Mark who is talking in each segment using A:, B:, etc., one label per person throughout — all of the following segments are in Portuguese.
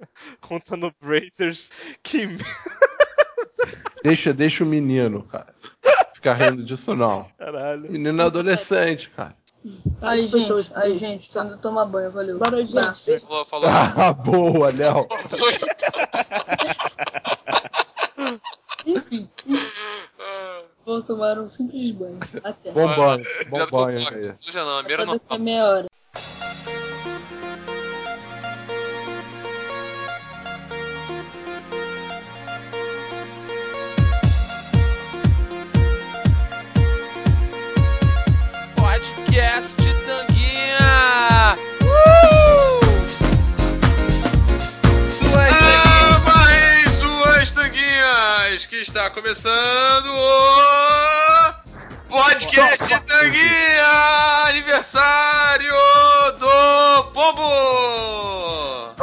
A: Contando Bracers. Que
B: Deixa o menino, cara. Ficar rindo disso não.
A: caralho.
B: Menino é adolescente, cara.
C: Aí, gente, tô indo tomar banho, valeu. Barulho, gente.
D: Falou.
B: Ah, boa, Léo.
C: Enfim. Vou tomar um simples banho. Até.
B: Bom banho
D: Não
B: aí.
D: suja não, a
C: Até
D: mira não
C: daqui a meia hora.
D: Podcast de Tanguinha! Suas Tanguinhas! Que está começando o Podcast de Tanguinha! Aniversário do Pombo!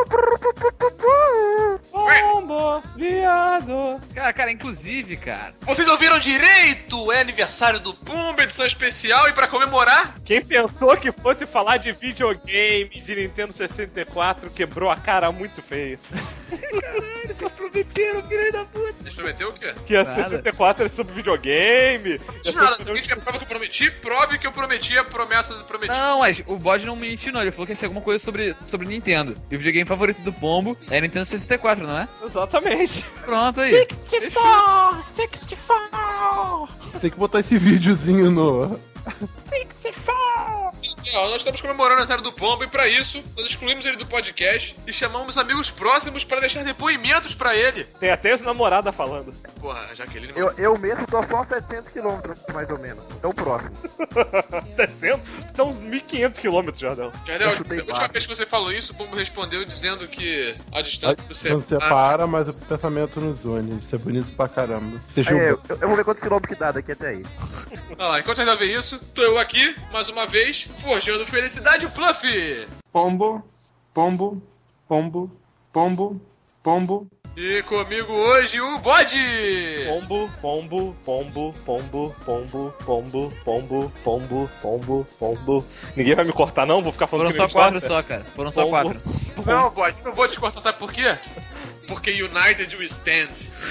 A: Pombo, viado.
E: Cara, inclusive, cara.
D: Vocês ouviram direito? É aniversário do Pombo, edição especial, e pra comemorar...
A: Quem pensou que fosse falar de videogame de Nintendo 64 quebrou a cara muito feio.
E: Caralho, vocês prometeram, filho da puta.
D: Vocês prometeu o quê?
A: Que a
E: Nada.
A: 64 é sobre videogame.
D: De nada, se alguém tiver prova que eu prometi, prove que eu prometi a promessa do prometido.
E: Não, mas o bode não mentiu, não. Ele falou que ia ser alguma coisa sobre Nintendo. E o videogame favorito do Pombo é Nintendo 64, não é?
A: Exatamente.
E: Pronto aí.
A: 64, 64,
B: Tem que botar esse videozinho no...
A: 64.
D: Então, nós estamos comemorando a série do Pombo e pra isso, nós excluímos ele do podcast e chamamos amigos próximos para deixar depoimentos pra ele.
A: Tem até os namoradas falando.
D: Porra, a Jaqueline...
F: Eu mesmo tô só a 700 km, mais ou menos. É o próximo.
A: 700? Então uns 1.500 km, Jardel.
D: Jardel,
F: eu chutei
D: a última
F: baixo.
D: vez que você falou isso, o Pombo respondeu dizendo que a distância do
B: Não separa, mas o pensamento nos une. Isso é bonito pra caramba. Você julgou.
F: Eu vou ver quantos quilômetros que dá daqui até aí.
D: Ah lá, enquanto a Jardel vê isso, tô eu aqui, mais uma vez, forjando felicidade, Pluff!
B: Pombo, pombo, pombo, pombo, pombo.
D: E comigo hoje o Bode!
A: Pombo, pombo, pombo, pombo, pombo, pombo, pombo, pombo, pombo, pombo. Ninguém vai me cortar não? Vou ficar falando
E: Foram
A: que
E: só
A: ninguém
E: 4
A: corta?
E: só, cara. Foram só
A: Pombo.
E: 4.
D: Não, Bode, não vou te cortar, sabe por quê? Porque United we stand.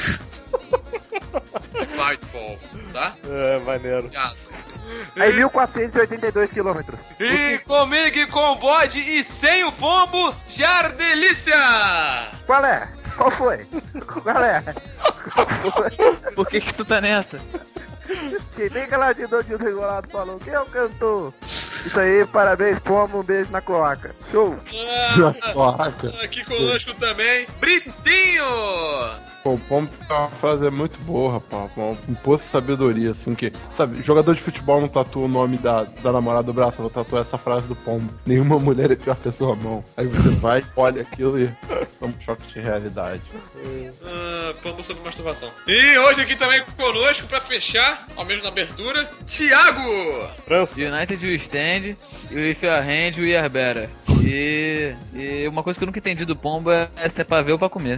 D: Nightfall, tá?
A: É, maneiro.
D: Obrigado.
F: Aí 1482 quilômetros.
D: E comigo e com o Bode e sem o Pombo, Jardelícia!
F: Qual é? Qual foi? Qual é?
E: Por que tu tá nessa?
F: Quem bem caladinho do desregulado falou, quem é o cantor? Isso aí, parabéns, Pombo, um beijo na cloaca. Show!
B: Caraca.
D: Aqui conosco também, Britinho!
B: Pô, o pombo tem uma frase muito boa, rapaz. Um poço de sabedoria, assim, que... Sabe, jogador de futebol não tatua o nome da namorada do braço, eu vou tatuar essa frase do pombo. Nenhuma mulher é pior que a sua mão. Aí você vai, olha aquilo e... toma um choque de realidade.
D: Pombo sobre masturbação. E hoje aqui também conosco, pra fechar, ao menos na abertura, Thiago!
A: França.
E: United we stand, if your hand we are better. E uma coisa que eu nunca entendi do Pombo é se é pra ver ou pra comer.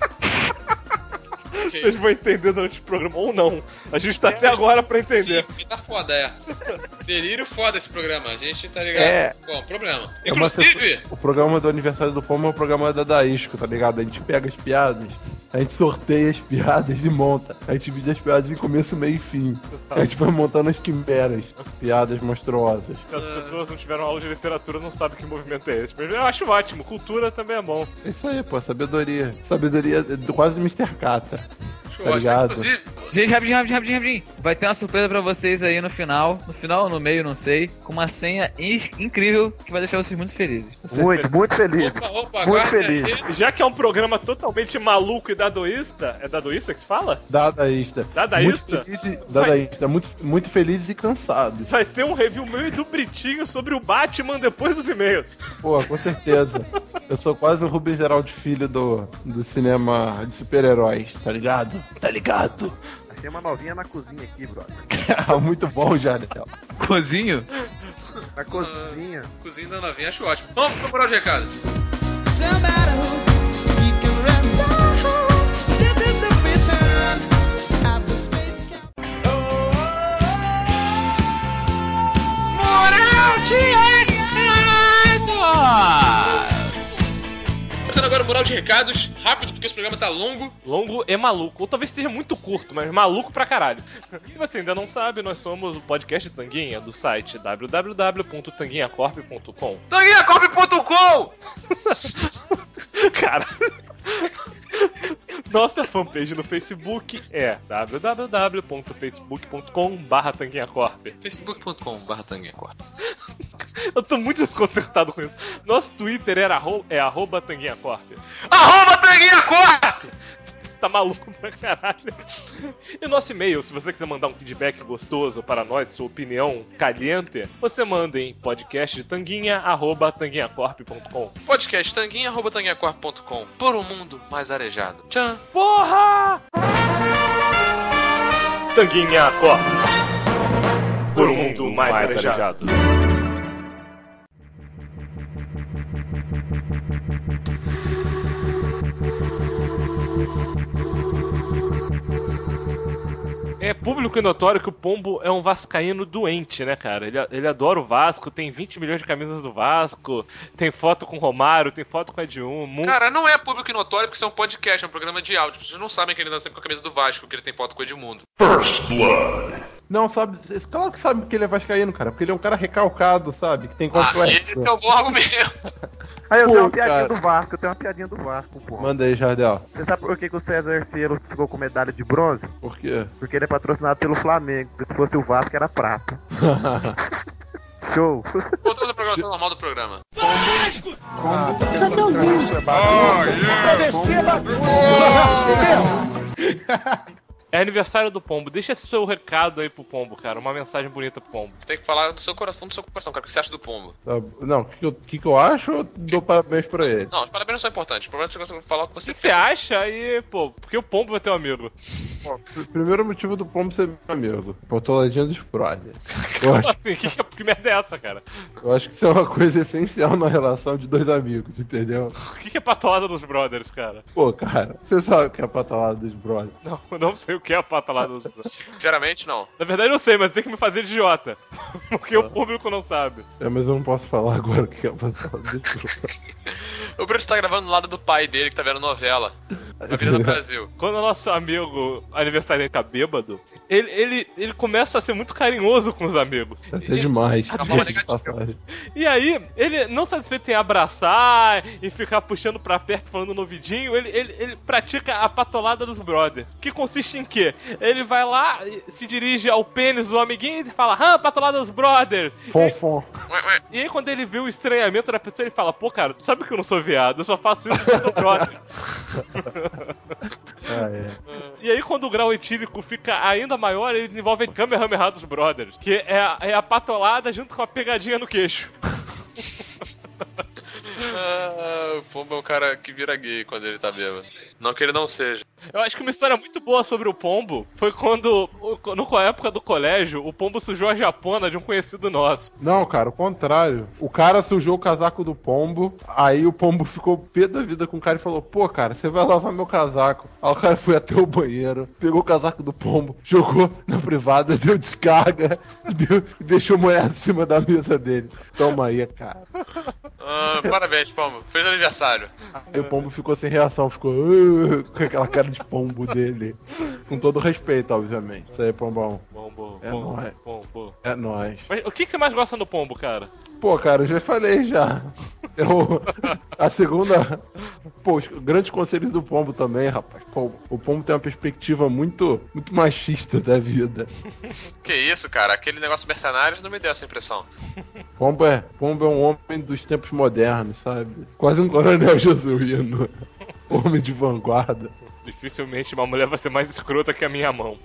A: Vocês vão entender durante o programa ou não. A gente tá até agora pra entender.
D: Sim, tá foda, é. Delírio foda esse programa, a gente tá ligado.
B: É.
D: Bom, problema.
B: É uma
D: Inclusive...
B: o programa do aniversário do pombo é o programa da Daísco, tá ligado? A gente pega as piadas, a gente sorteia as piadas e monta. A gente divide as piadas em começo, meio e fim. A gente vai montando as quimeras, as piadas monstruosas.
A: Se as pessoas não tiveram aula de literatura, não sabem que movimento é esse. Mas eu acho ótimo. Cultura também é bom.
B: É isso aí, pô, sabedoria. Sabedoria quase Mr. Catra.
D: Show,
B: Tá ligado?
D: Inclusive,
E: Gente, rapidinho. Vai ter uma surpresa pra vocês aí no final. No final ou no meio, não sei. Com uma senha incrível que vai deixar vocês muito felizes.
F: Muito feliz.
D: opa,
F: Muito
D: aguarde
F: feliz.
D: aí.
A: Já que é um programa totalmente maluco e dadaísta, é dadaísta que se fala?
B: Dadaísta.
A: Dadaísta?
B: Dadaísta, muito felizes e cansados.
A: Vai ter um review meu e do Britinho sobre o Batman depois dos e-mails.
B: Pô, com certeza. Eu sou quase o Rubens Geraldo Filho do cinema de super-heróis, tá ligado? Tá ligado?
F: Achei uma novinha na cozinha aqui, brother.
B: Muito bom, Jardel.
E: Cozinho?
F: Na cozinha.
D: Cozinha da novinha, acho ótimo. Vamos procurar os recados. Moral de recados! Começando agora o mural de recados, rápido, porque esse programa tá longo.
A: Longo e maluco. Ou talvez seja muito curto, mas maluco pra caralho. Se você ainda não sabe, nós somos o podcast Tanguinha, do site www.tanguinhacorp.com.
D: Tanguinhacorp.com!
A: Cara... Nossa fanpage no Facebook é www.facebook.com/tanguinhacorp.
D: facebook.com/tanguinhacorp.
A: Eu tô muito desconcertado com isso. Nosso Twitter é @tanguinhacorp.
D: @tanguinhacorp!
A: Tá maluco pra caralho. E nosso e-mail, se você quiser mandar um feedback gostoso para nós, sua opinião caliente, você manda em podcasttanguinha@tanguinhacorp.com.
D: podcasttanguinha@tanguinhacorp.com. Por um mundo mais arejado. Tchau.
A: Porra! Tanguinha Corp. Por um mundo mais arejado. É público e notório que o Pombo é um vascaíno doente, né, cara? Ele adora o Vasco, tem 20 milhões de camisas do Vasco, tem foto com o Romário, tem foto com a Edilson.
D: Cara, não é público e notório porque isso é um podcast, é um programa de áudio. Vocês não sabem que ele anda sempre com a camisa do Vasco, que ele tem foto com o Edmundo.
G: First Blood.
B: Não, sabe, claro que sabe que ele é vascaíno, cara, porque ele é um cara recalcado, sabe, que tem complexo.
D: Esse é um bom argumento.
F: Aí eu
B: Pô,
F: tenho uma piadinha
B: cara.
F: do Vasco, pô.
B: Manda aí, Jardel.
F: Você sabe por que o César Cielo ficou com medalha de bronze?
B: Por quê?
F: Porque ele é patrocinado pelo Flamengo. Se fosse o Vasco, era prata. Show.
D: Voltamos à programação normal do programa.
A: É aniversário do Pombo. Deixa esse seu recado aí pro Pombo, cara. Uma mensagem bonita pro Pombo.
D: Você tem que falar do seu coração, cara. O que você acha do Pombo?
B: Não, o que eu acho, eu dou parabéns pra ele.
D: Não, os parabéns não são importantes. O problema é que você consegue falar o que
A: O
D: você
A: que você acha aí, pô? Porque o Pombo é teu amigo.
B: Primeiro motivo do Pombo ser meu amigo. Potoladinha dos brother. Eu acho,
A: Assim, que merda é essa, cara?
B: eu acho que isso é uma coisa essencial na relação de dois amigos, entendeu?
A: O que é patolada dos brothers, cara?
B: Pô, cara, você sabe o que é a patolada dos brothers.
A: Não, eu não sei o que é a patolada dos brothers.
D: Sinceramente, não.
A: Na verdade eu sei, mas tem que me fazer de idiota. Porque o público não sabe.
B: É, mas eu não posso falar agora o que é a patolada dos brothers.
D: O Bruno está gravando do lado do pai dele, que tá vendo novela. A vida no Brasil.
A: Quando o nosso amigo aniversariante tá bêbado, ele começa a ser muito carinhoso com os amigos.
B: Até demais.
D: forma
B: diga-se de passagem.
A: E aí, ele não satisfeito em abraçar e ficar puxando pra perto, falando no ouvidinho, ele pratica a patolada dos brothers. Que consiste em quê? Ele vai lá, se dirige ao pênis do amiguinho e fala, patolada dos brothers.
B: Fom.
A: E aí, quando ele vê o estranhamento da pessoa, ele fala, pô, cara, tu sabe que eu não sou viado, eu só faço isso com seu brother. E aí, quando o grau etílico fica ainda maior, ele desenvolve a Kamehameha dos brothers, que é a patolada junto com a pegadinha no queixo.
D: O Pombo é um cara que vira gay quando ele tá bêbado. Não que ele não seja.
A: Eu acho que uma história muito boa sobre o Pombo foi quando, na época do colégio, o Pombo sujou a japona de um conhecido nosso.
B: Não, cara, o contrário. O cara sujou o casaco do Pombo, aí o Pombo ficou pé da vida com o cara e falou, pô, cara, você vai lavar meu casaco. Aí o cara foi até o banheiro, pegou o casaco do Pombo, jogou na privada, deu descarga e deixou molhado em cima da mesa dele. Toma aí, cara.
D: Parabéns, Pombo. Feliz aniversário.
B: Aí o Pombo ficou sem reação, ficou com aquela cara de pombo dele. Com todo respeito, obviamente. Isso aí, Pombão.
A: Pombo,
B: É
A: Pombo,
B: nóis.
A: Pombo.
B: É nóis.
A: Mas o que você mais gosta do Pombo, cara?
B: Pô, cara, eu já falei já. A segunda... Pô, os grandes conselhos do Pombo também, rapaz. Pô, o Pombo tem uma perspectiva muito machista da vida.
D: Que isso, cara? Aquele negócio mercenários não me deu essa impressão.
B: Pombo é um homem dos tempos modernos, sabe? Quase um coronel jesuíno. Homem de vanguarda.
A: Dificilmente uma mulher vai ser mais escrota que a minha mão.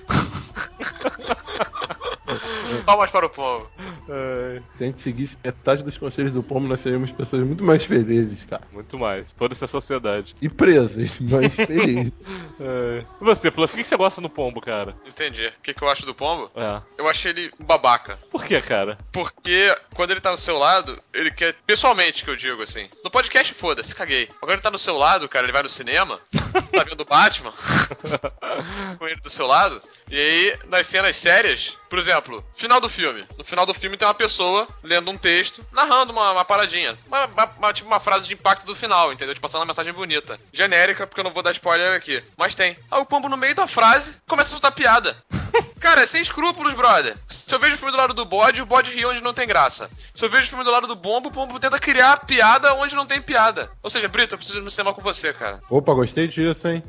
D: Palmas para o Pombo.
B: Se a gente seguisse metade dos conselhos do Pombo, nós seríamos pessoas muito mais felizes, cara.
A: Muito mais. Foda-se a sociedade.
B: E presas, mas felizes.
A: E você, Fluff, o que você gosta no Pombo, cara?
D: Entendi. O que eu acho do Pombo?
A: É.
D: Eu acho ele um babaca.
A: Por que, cara?
D: Porque quando ele tá do seu lado, ele quer... Pessoalmente que eu digo, assim. No podcast, foda-se, caguei. Agora ele tá do seu lado, cara, ele vai no cinema, tá vendo o Batman, com ele do seu lado, e aí, nas cenas sérias, Por exemplo, final do filme. No final do filme tem uma pessoa lendo um texto, narrando uma paradinha. Tipo uma frase de impacto do final, entendeu? Te passando uma mensagem bonita. Genérica, porque eu não vou dar spoiler aqui. Mas tem. Aí o pombo no meio da frase começa a soltar piada. Cara, é sem escrúpulos, brother. Se eu vejo o filme do lado do bode, o bode ri onde não tem graça. Se eu vejo o filme do lado do pombo, o pombo tenta criar piada onde não tem piada. Ou seja, Brito, eu preciso ir no cinema com você, cara.
B: Opa, gostei disso, hein?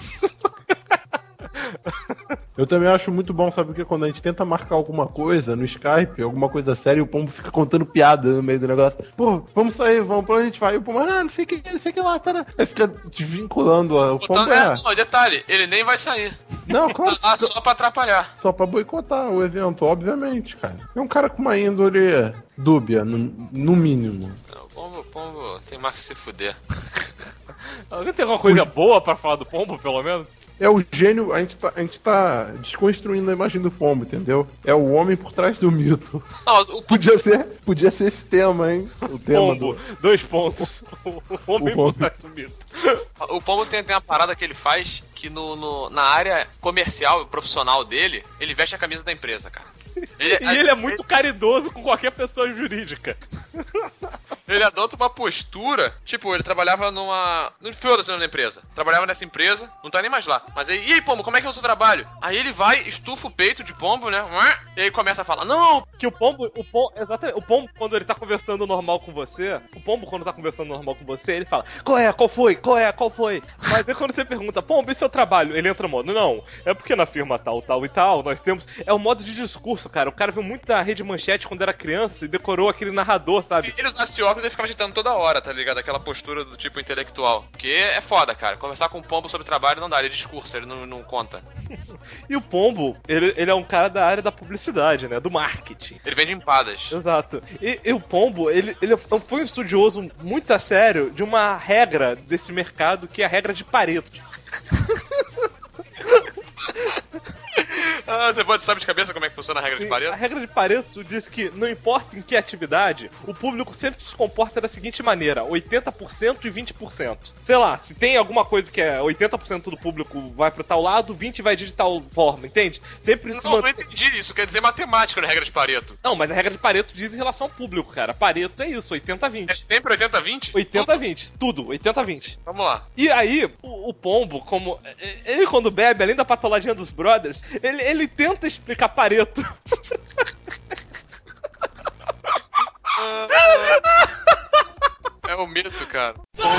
B: Eu também acho muito bom, sabe o que? Quando a gente tenta marcar alguma coisa no Skype, alguma coisa séria, e o pombo fica contando piada no meio do negócio. Pô, vamos sair, vamos, pra onde a gente vai? E o pombo, não sei o que lá, cara. Aí fica desvinculando o pombo.
D: Não, detalhe, ele nem vai sair.
B: Não, claro.
D: Tá lá só pra atrapalhar.
B: Só pra boicotar o evento, obviamente, cara. É um cara com uma índole dúbia, no mínimo.
D: O pombo tem mais que se fuder.
A: Alguém tem alguma coisa boa pra falar do pombo, pelo menos?
B: É o gênio, a gente tá desconstruindo a imagem do pombo, entendeu? É o homem por trás do mito.
D: Não,
B: Podia ser esse tema, hein? O tema
A: pombo, 2 pontos. O homem por trás do mito.
D: O pombo tem uma parada que ele faz que na área comercial e profissional dele, ele veste a camisa da empresa, cara.
A: Ele é muito caridoso com qualquer pessoa jurídica.
D: Ele adota uma postura, tipo, ele trabalhava numa... Não foda-se na empresa. Trabalhava nessa empresa, não tá nem mais lá. Mas aí, e aí, pombo, como é que é o seu trabalho? Aí ele vai, estufa o peito de pombo, né? E aí começa a falar, não!
A: Que o pombo, exatamente, o pombo, quando ele tá conversando normal com você, ele fala, qual é, qual foi? Mas aí quando você pergunta, pombo, e seu trabalho? Ele entra no modo, não, é porque na firma tal e tal, nós temos... É o modo de discurso, cara. O cara viu muito da Rede Manchete quando era criança e decorou aquele narrador, sabe?
D: Se ele usasse óculos, ele ficava agitando toda hora, tá ligado? Aquela postura do tipo intelectual. Porque é foda, cara. Conversar com o pombo sobre trabalho não dá, ele é discurso, ele não conta.
A: E o pombo, ele é um cara da área da publicidade, né? Do marketing.
D: Ele vende empadas.
A: Exato. E o pombo, ele foi um estudioso muito a sério de uma regra desse mercado, que é a regra de Pareto.
D: Você pode saber de cabeça como é que funciona a regra de Pareto?
A: A regra de Pareto diz que não importa em que atividade, o público sempre se comporta da seguinte maneira, 80% e 20%. Sei lá, se tem alguma coisa que é 80% do público vai pra tal lado, 20% vai de tal forma, entende? Sempre
D: não entendi isso, quer dizer matemática na regra de Pareto.
A: Não, mas a regra de Pareto diz em relação ao público, cara. Pareto é isso, 80-20.
D: É sempre 80-20?
A: 80-20, tudo, 80-20.
D: Vamos lá.
A: E aí, o pombo, como... Ele quando bebe, além da patoladinha dos brothers, ele tenta explicar Pareto.
D: É o mito, cara.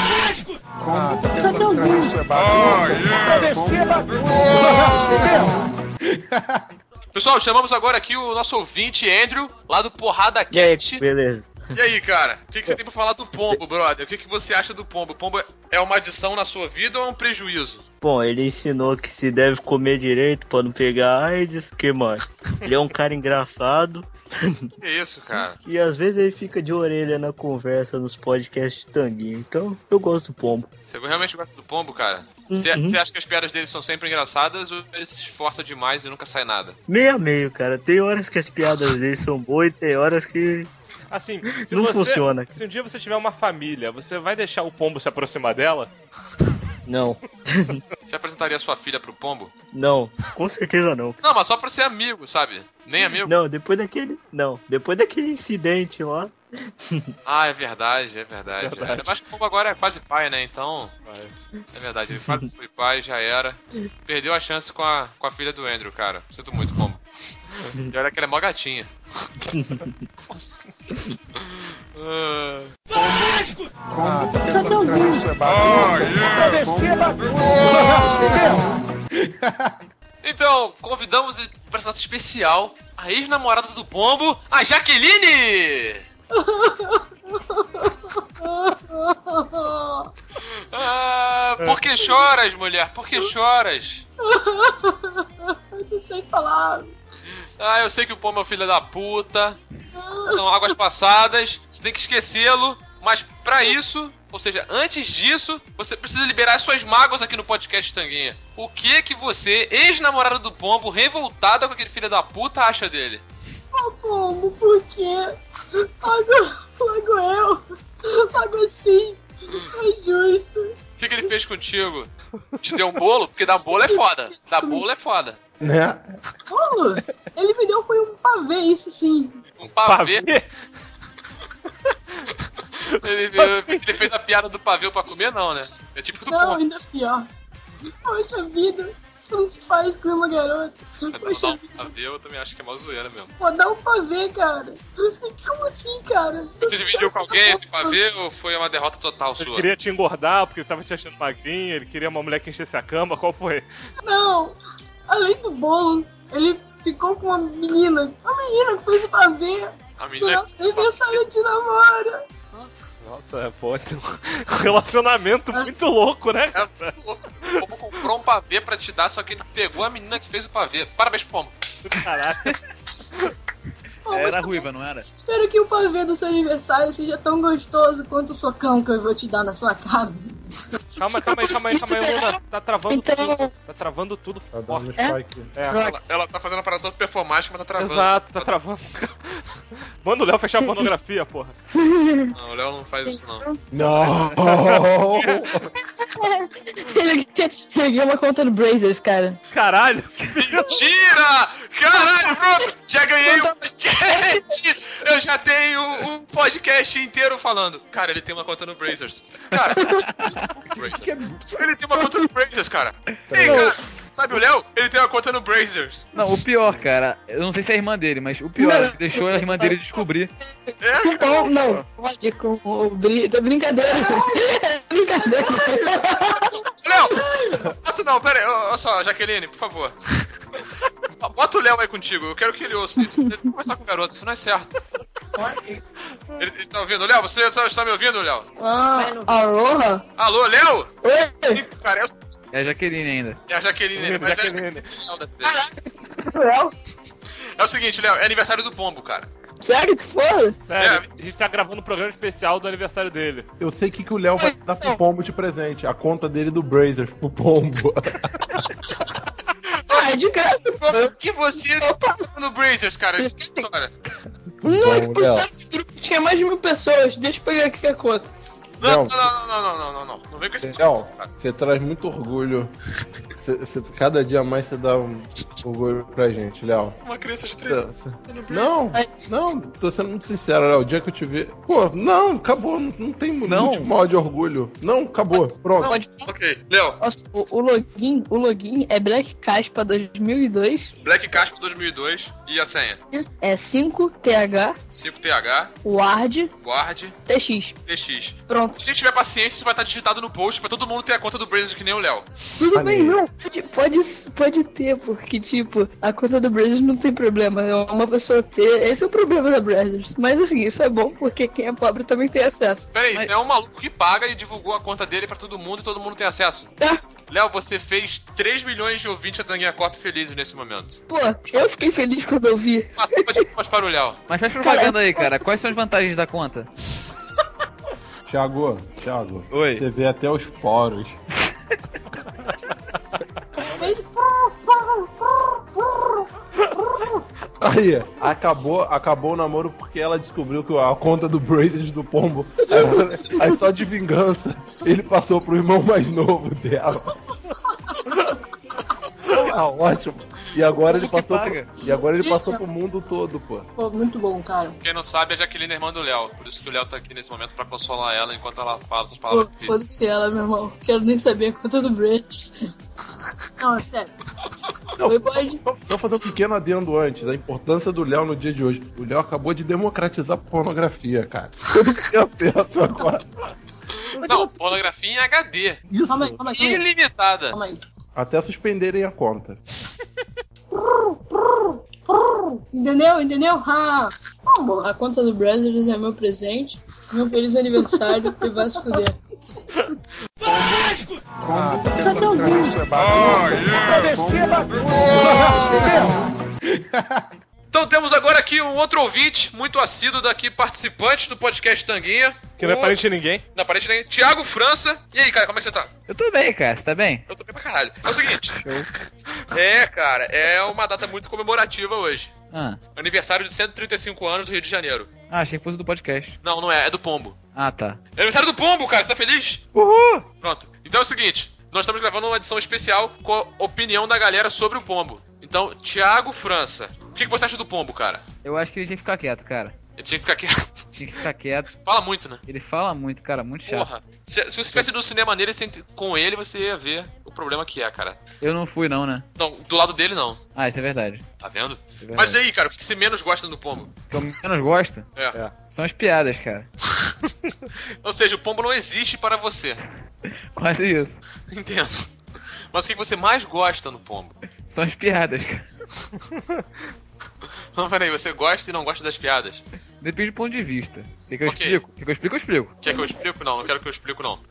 D: Pessoal, chamamos agora aqui o nosso ouvinte, Andrew, lá do Porrada Quente.
F: Beleza.
D: E aí, cara, o que você tem pra falar do pombo, brother? O que você acha do pombo? O pombo é uma adição na sua vida ou é um prejuízo?
G: Bom, ele ensinou que se deve comer direito pra não pegar AIDS, que, mano, ele é um cara engraçado.
D: Que isso, cara?
G: E às vezes ele fica de orelha na conversa nos podcasts de Tanguinho, então eu gosto do pombo.
D: Você realmente gosta do pombo, cara? Você acha que as piadas dele são sempre engraçadas ou ele se esforça demais e nunca sai nada?
G: Meio a meio, cara. Tem horas que as piadas dele são boas e tem horas que...
A: Assim,
G: não funciona.
A: Se um dia você tiver uma família, você vai deixar o pombo se aproximar dela?
G: Não.
D: Você apresentaria sua filha pro pombo?
G: Não, com certeza não.
D: Não, mas só pra ser amigo, sabe? Nem amigo?
G: Não, depois daquele incidente lá.
D: Ah, é verdade. Mas o pombo agora é quase pai, né? Então, é verdade. Ele quase foi pai, já era. Perdeu a chance com a filha do Andrew, cara. Sinto muito, pombo. E olha que ela é mó gatinha. Nossa. Então, convidamos para essa especial a ex-namorada do pombo, a Jaqueline! Por que choras, mulher? Por que choras?
C: Eu tô sem palavras.
D: Eu sei que o pombo é o filho da puta. São águas passadas. Você tem que esquecê-lo. Mas pra isso, ou seja, antes disso, você precisa liberar suas mágoas aqui no podcast Tanguinha. O que você, ex-namorada do pombo, revoltada com aquele filho da puta, acha dele?
C: Pombo, por quê? Logo eu. Logo assim. É justo.
D: O que ele fez contigo? Te deu um bolo? Porque dar bolo é foda. Dar bolo é foda.
B: Né?
C: Pô, ele me deu foi um pavê, isso sim.
D: Um pavê. Ele fez a piada do pavê pra comer, não, né? É tipo do
C: Não,
D: pombo.
C: ainda pior. Poxa vida, isso não se faz com uma garota. Poxa
D: Dar um
C: vida,
D: pavê eu também acho que é mó zoeira mesmo.
C: pô, dá um pavê, cara. Como assim, cara?
D: Você dividiu com alguém esse pavê ou foi uma derrota total
A: Ele
D: sua?
A: queria te engordar porque ele tava te achando magrinho, ele queria uma mulher que enchesse a cama, qual foi?
C: Não, além do bolo, ele ficou com uma menina que fez o pavê
D: A
C: do
D: menina
C: nosso aniversário de namoro.
A: Nossa, pô, tem um relacionamento muito louco, né,
D: É
A: cara?
D: muito louco. O Pombo comprou um pavê pra te dar, só que ele pegou a menina que fez o pavê. Parabéns, Pombo.
A: Caralho.
C: Pô,
E: Era
C: mas
E: ruiva, não era?
C: espero que o pavê do seu aniversário seja tão gostoso quanto o socão que eu vou te dar na sua cara.
A: Calma aí, Luna. Tá travando
H: Então-
A: tudo. Tá travando tudo
B: Tá dando
A: forte.
B: spike.
A: É.
D: Ela tá fazendo a parada toda performática, mas tá travando.
A: Exato, tá travando. Manda o Léo fechar a pornografia, porra.
D: Não, o Léo não faz isso, não.
B: Não!
H: Ele ganhou uma conta no Brazers, cara.
A: Caralho!
D: Mentira! Caralho, pronto! Já ganhei um podcast! Eu já tenho um podcast inteiro falando. Cara, ele tem uma conta no Brazers. Cara, ele tem uma conta no Brazers, cara. Ei, cara, sabe o Léo? Ele tem uma conta no Brazers.
E: Não, o pior, cara, eu não sei se é a irmã dele, mas o pior, ele deixou a irmã dele descobrir.
D: É, cara.
H: Não, não, pode com o brincadeira. Brincadeira.
D: Léo! Bota não, pera aí. Olha só, Jaqueline, por favor. Bota o Léo aí contigo, eu quero que ele ouça isso. Ele tem que conversar com o garoto, isso não é certo. Ele tá ouvindo? Léo, você está me ouvindo, Léo?
H: Aloha?
D: Alô, Léo?
H: Oi?
D: Cara,
E: É a Jaqueline ainda.
D: é a Jaqueline, mas
A: Jaqueline.
D: é o seguinte, Léo, é aniversário do Pombo, cara.
H: Sério que foi?
A: Sério, a gente tá gravando um programa especial do aniversário dele.
B: Eu sei que o Léo vai dar pro Pombo de presente. A conta dele do Brazers pro Pombo.
H: Ah, é de graça.
D: Como que você tá no Brazers, cara? Que história?
B: Bom,
H: 9%
B: Léo.
H: do grupo tinha mais de 1000 pessoas. Deixa eu pegar aqui a conta.
D: Não,
B: Não.
D: não vem com esse
B: Léo,
D: cara.
B: você traz muito orgulho. Cada dia mais você dá um orgulho pra gente, Léo.
D: Uma criança de 3 anos.
B: Não, tô sendo muito sincero, Léo. O dia que eu te ver. Pô, não, acabou. Não tem muito mal de orgulho. Não, acabou. Pronto.
H: Pode.
D: Ok, Léo,
H: Nossa, o login é Black Caspa 2002.
D: Black Caspa 2002 e a senha?
H: É 5TH
D: 5TH,
H: Ward
D: Guard,
H: TX.
D: TX.
H: Pronto.
D: Se a gente tiver paciência, isso vai estar digitado no post pra todo mundo ter a conta do Brazers que nem o Léo.
H: Tudo
B: Olha
H: bem,
B: aí.
H: não. Pode ter, porque, tipo, a conta do Brazers não tem problema. É uma pessoa ter. Esse é o problema da Brazers. Mas, assim, isso é bom porque quem é pobre também tem acesso.
D: Pera aí, isso é um maluco que paga e divulgou a conta dele pra todo mundo e todo mundo tem acesso.
H: Tá?
D: Léo, você fez 3 milhões de ouvintes da Tanguinha Corp felizes nesse momento.
H: Pô, eu fiquei feliz quando eu vi.
D: Passa de palmas para o Léo.
E: Mas faz propaganda aí, cara. Quais são as vantagens da conta?
B: Thiago,
E: Oi.
B: você vê até os poros.
C: Ele...
B: Aí, acabou o namoro porque ela descobriu que a conta do Brazers do Pombo aí só de vingança ele passou pro irmão mais novo dela. Ah, ótimo. E agora ele
E: Como que
B: passou
E: paga?
B: pro mundo todo, pô.
C: Pô, muito bom, cara.
D: Quem não sabe, a Jaqueline é irmã do Léo. Por isso que o Léo tá aqui nesse momento pra consolar ela enquanto ela fala essas
C: Pô,
D: palavras tristes.
C: foda-se ela, meu irmão. Quero nem saber a conta do Brazers. Não, sério.
B: Não,
C: Oi, pode.
B: Só fazer um pequeno adendo antes, a importância do Léo no dia de hoje. O Léo acabou de democratizar a pornografia, cara. Eu penso agora.
D: Não, pornografia em HD.
B: Isso.
C: Calma aí.
D: Ilimitada.
C: Calma aí.
B: Até suspenderem a conta.
C: Entendeu? Ah, bom, a conta do Brazers é meu presente. Meu feliz aniversário e vai se fuder.
D: Então temos agora aqui um outro ouvinte, muito assíduo daqui, participante do podcast Tanguinha.
A: Que não é parente de ninguém.
D: Não é parente de ninguém. Thiago França. E aí, cara, como é que você tá?
E: Eu tô bem, cara. Você tá bem?
D: Eu tô bem pra caralho. É o seguinte. Cara, é uma data muito comemorativa hoje.
E: Ah.
D: Aniversário de 135 anos do Rio de Janeiro.
E: Ah, achei que fosse do podcast.
D: Não é do Pombo.
E: Ah, tá.
D: É aniversário do Pombo, cara, você tá feliz?
A: Uhul!
D: Pronto. Então é o seguinte, nós estamos gravando uma edição especial com a opinião da galera sobre o Pombo. Então, Thiago França. O que você acha do pombo, cara?
E: Eu acho que ele tinha que ficar quieto, cara.
D: Ele tinha que ficar quieto.
E: Tinha que ficar quieto.
D: Fala muito, né?
E: Ele fala muito, cara, muito chato.
D: Porra. Se você tivesse ido no cinema nele com ele, você ia ver o problema que é, cara.
E: Eu não fui, não, né?
D: Não, do lado dele não.
E: Ah, isso é verdade.
D: Tá vendo?
E: É verdade.
D: Mas e aí, cara, o que você menos gosta no pombo?
E: O que eu menos gosto
D: É.
E: são as piadas, cara.
D: Ou seja, o pombo não existe para você.
E: Quase isso.
D: Entendo. Mas o que você mais gosta no pombo?
E: São as piadas, cara.
D: Não, peraí, você gosta e não gosta das piadas?
E: Depende do ponto de vista. Quer que eu
D: Ok.
E: explico? Quer que eu explico, eu explico.
D: Quer que eu explico? Não, não quero que eu explico, não.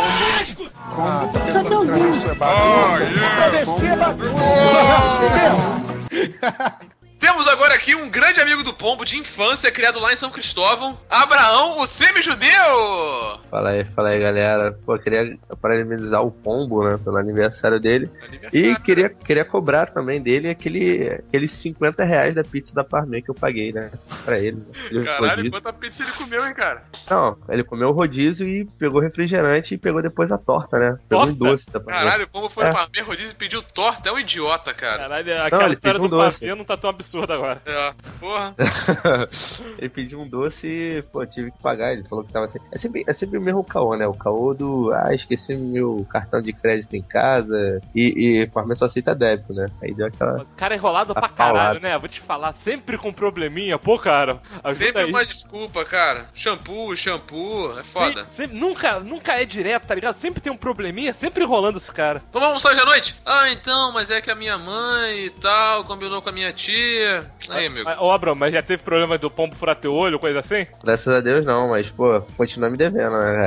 D: Temos agora aqui um grande amigo do pombo de infância, criado lá em São Cristóvão, Abraão, o semi-judeu!
I: Fala aí, galera. Pô, queria parabenizar o pombo, né, pelo aniversário dele. E queria cobrar também dele aqueles 50 reais da pizza da Parmê que eu paguei, né, pra ele. Né?
D: Caralho, quanta pizza ele comeu, hein, cara?
I: Não, ele comeu o rodízio e pegou refrigerante e pegou depois a torta, né? Pegou um doce da Parmê.
D: Caralho, como foi no Parmê rodízio e pediu torta? É um idiota, cara.
A: Caralho, aquela
I: ele
A: história do
I: pediu um doce.
A: pavê não tá tão absurda agora.
D: É, porra.
I: Ele pediu um doce e, pô, tive que pagar. Ele falou que tava assim. É sempre o mesmo caô, né? O caô do, esqueci meu cartão de crédito em casa e Parmê só aceita débito, né? Aí deu aquela...
A: Cara enrolado pra caralho, né? Vou te falar, sempre com probleminha. Pô, cara, ajuda
D: Sempre
A: aí.
D: uma desculpa, cara. Shampoo, é foda.
A: Nunca é direto, tá ligado? Sempre tem um probleminha, sempre enrolando esse cara.
D: Vamos almoçar hoje à noite? Ah, então, mas é que a minha mãe e tal combinou com a minha tia. Aí, amigo.
A: Ô, Abrão, mas já teve problema do pombo furar teu olho, coisa assim?
I: Graças a Deus não, mas, pô, continua me devendo, né,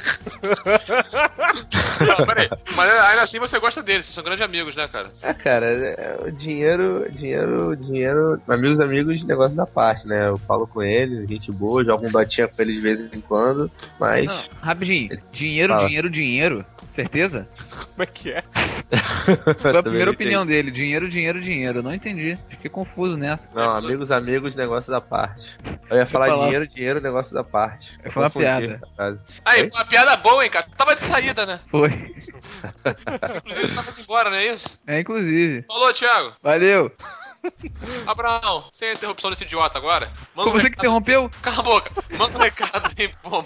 D: Não, peraí. Mas ainda assim você gosta dele, vocês são grandes amigos, né, cara?
I: Cara, o dinheiro, amigos, negócios à parte, né? Eu falo com ele, gente boa, jogo um dotinha com ele de vez em quando, mas...
E: Não, rapidinho. Dinheiro,
I: Fala.
E: dinheiro. Certeza?
A: Como é que é?
E: Foi a primeira opinião dele. Dinheiro. Não entendi. Fiquei confuso nessa.
I: Não, amigos, negócios à parte. Eu ia falar dinheiro, negócios à parte.
E: Foi uma piada.
D: Aí, foi uma piada boa, hein, cara? Tava de saída, né?
E: Foi.
D: Inclusive você tava indo embora, não é isso?
E: É, inclusive.
D: Falou, Thiago.
E: Valeu.
D: Abraão, sem interrupção desse idiota agora.
E: Foi você que interrompeu?
D: Cala a boca. Manda um recado aí, pombo.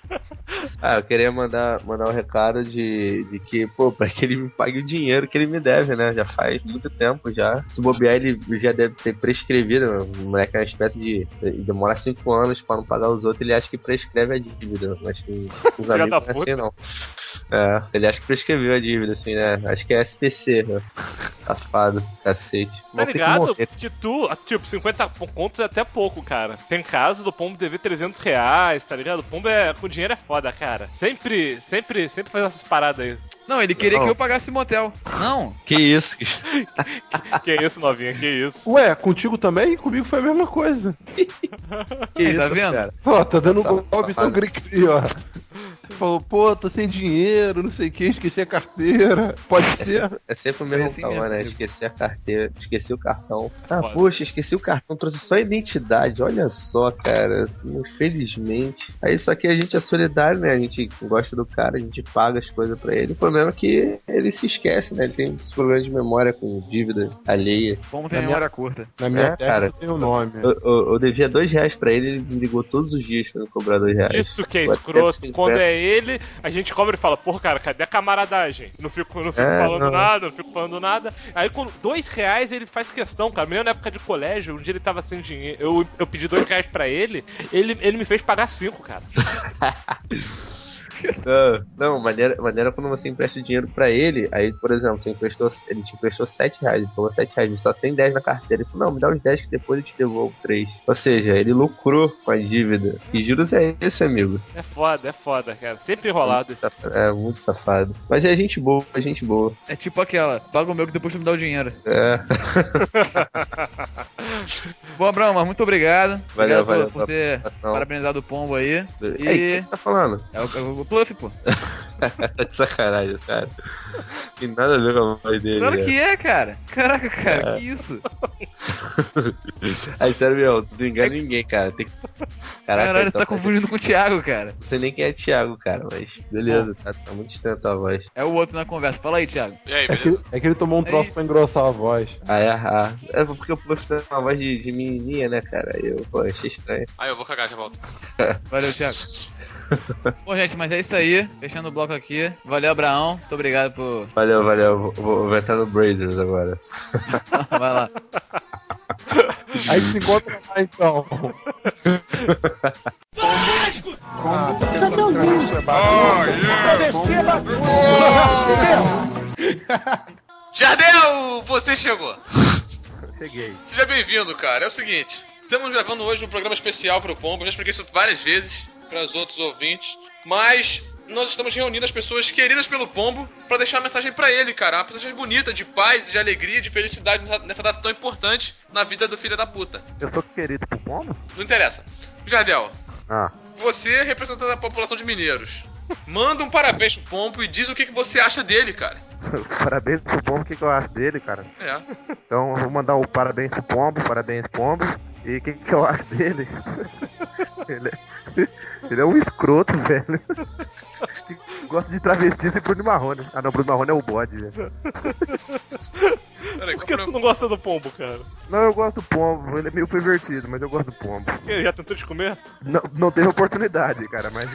I: Eu queria mandar um recado de que, pô, pra que ele me pague o dinheiro que ele me deve, né? Já faz muito tempo já. Se bobear, ele já deve ter prescrevido. O moleque é uma espécie de... demora 5 anos pra não pagar os outros, ele acha que prescreve a dívida. Mas que os amigos não é assim, não. Ele acha que prescreveu a dívida, assim, né? Acho que é SPC, né? Safado, cacete.
A: Tá ligado? Que tu, tipo, 50 contos é até pouco, cara. Tem caso do pombo dever 300 reais, tá ligado? O pombo com dinheiro é foda, cara. Sempre faz essas paradas aí.
E: Não, ele queria que eu pagasse o motel. Não.
I: Que isso?
A: Que isso, novinha, que isso.
B: Ué, contigo também? Comigo foi a mesma coisa.
I: Que isso,
E: tá vendo?
I: cara?
B: Ó, tá dando golpe São Cri-Cri, ó. Falou, pô, tô sem dinheiro, não sei o que, esqueci a carteira. Pode ser?
I: É sempre o mesmo
E: assim
I: caô,
E: mesmo,
I: né?
E: amigo.
I: Esqueci a carteira, esqueci o cartão.
A: Foda.
I: Poxa, esqueci o cartão, trouxe só a identidade. Olha só, cara. Infelizmente. Aí só que a gente é solidário, né? A gente gosta do cara, a gente paga as coisas pra ele. O problema é que ele se esquece, né? Ele tem esse problema de memória com dívida alheia.
E: Como tem memória curta.
B: Na minha terra
I: cara,
B: tem o nome.
I: Eu devia R$2 pra ele me ligou todos os dias pra me cobrar R$2.
A: Isso que é
I: Agora
A: escroto.
I: 50.
A: Quando é ele, a gente cobra e fala, porra, cara, cadê a camaradagem? Não fico falando nada. Aí com R$2 ele faz questão, cara. Mesmo na época de colégio, um dia ele tava sem dinheiro. Eu pedi R$2 pra ele me fez pagar 5, cara.
I: Não, maneira quando você empresta dinheiro pra ele, aí, por exemplo, ele te emprestou R$7, ele pagou R$7, ele só tem 10 na carteira. Ele falou, não, me dá os 10 que depois eu te devolvo 3. Ou seja, ele lucrou com a dívida. Que juros é esse, amigo?
A: É foda, cara. Sempre enrolado.
I: É muito safado. Mas é gente boa.
E: É tipo aquela, paga o meu que depois tu me dá o dinheiro.
I: É.
E: Bom, Abraão, mas muito obrigado.
I: Valeu
E: Obrigado por
I: pela
E: ter
I: participação.
E: parabenizado o pombo aí.
I: Ei, quem tá falando?
E: Eu vou Fluff, pô.
I: Tá de sacanagem, cara. Tem nada a ver com a voz dele.
E: Claro
I: né?
E: que é, cara. Caraca, cara, que isso?
I: Aí, sério mesmo, tu não engana ninguém, cara. Tem que... Caraca,
E: Caralho,
I: então,
E: tá confundindo com o Thiago, cara.
I: Não sei nem quem é Thiago, cara, mas beleza, tá muito estranho a tua voz.
E: É o outro na conversa. Fala aí, Thiago.
D: E aí,
B: É
D: beleza?
B: que ele tomou um troço pra engrossar a voz.
I: É porque eu postei uma voz de menininha, né, cara? Aí eu, pô, achei estranho.
D: Aí eu vou cagar, já volto.
E: Valeu, Thiago. Bom, gente, mas é isso aí. Fechando o bloco aqui. Valeu, Abraão. Muito obrigado por.
I: Valeu. Vou entrar no Brazers agora.
E: Vai lá.
B: Aí se encontra lá então.
J: Ah, tô pensando que travesti é bagunça.
D: Jardel, você chegou.
F: Cheguei.
D: Seja bem-vindo, cara. É o seguinte, estamos gravando hoje um programa especial pro Pombo. Já expliquei isso várias vezes para os outros ouvintes, mas nós estamos reunindo as pessoas queridas pelo Pombo para deixar uma mensagem para ele, cara. Uma mensagem bonita, de paz, de alegria, de felicidade nessa data tão importante na vida do filho da puta.
F: Eu sou querido pro pombo?
D: Não interessa. Jardel,
F: Ah.
D: você representando a população de mineiros, manda um parabéns pro Pombo e diz o que você acha dele, cara.
F: Parabéns pro pombo, o que eu acho dele, cara?
D: É.
F: Então eu vou mandar o parabéns pro pombo, parabéns pombo. E o que eu acho dele? Ele é um escroto, velho. Que gosta de travestis e Bruno Marrone. Ah não, Bruno Marrone é o bode, velho.
D: Peraí,
A: Por que tu não gosta do pombo, cara?
F: Não, eu gosto do pombo, ele é meio pervertido, mas eu gosto do pombo.
A: Ele já tentou te comer?
F: Não teve oportunidade, cara, mas...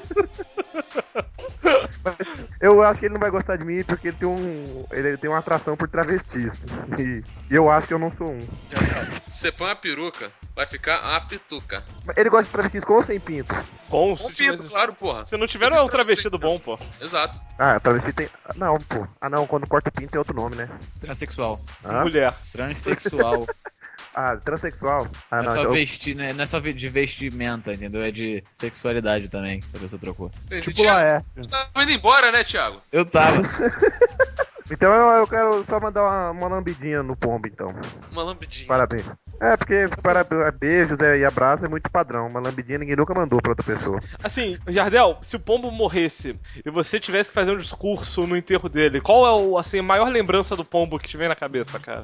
F: Mas eu acho que ele não vai gostar de mim porque ele tem uma atração por travestis. E eu acho que eu não sou um.
D: Você põe a peruca, vai ficar a pituca.
F: Mas ele gosta de travestis com ou sem pinto?
A: Com
D: Com pinto, claro, porra.
A: Se não tiver, não é um travestido bom, pô.
D: Exato.
F: Ah, travesti tem... Não, pô. Ah não, quando corta o pinto é outro nome, né?
E: Transexual.
F: Hã?
A: Mulher.
E: Transexual.
F: Ah, transexual? Ah,
E: Não é só
F: então...
E: vestir, né? Não é só de vestimenta, entendeu? É de sexualidade também, que a pessoa trocou.
B: Tipo lá é.
D: Você tava indo embora, né, Thiago?
E: Eu tava.
F: Então eu quero só mandar uma lambidinha no pombo, então.
D: Uma lambidinha.
F: Parabéns. É, porque beijos e abraços é muito padrão. Uma lambidinha ninguém nunca mandou pra outra pessoa.
A: Assim, Jardel, se o pombo morresse e você tivesse que fazer um discurso no enterro dele, qual é assim, a maior lembrança do pombo que te vem na cabeça, cara?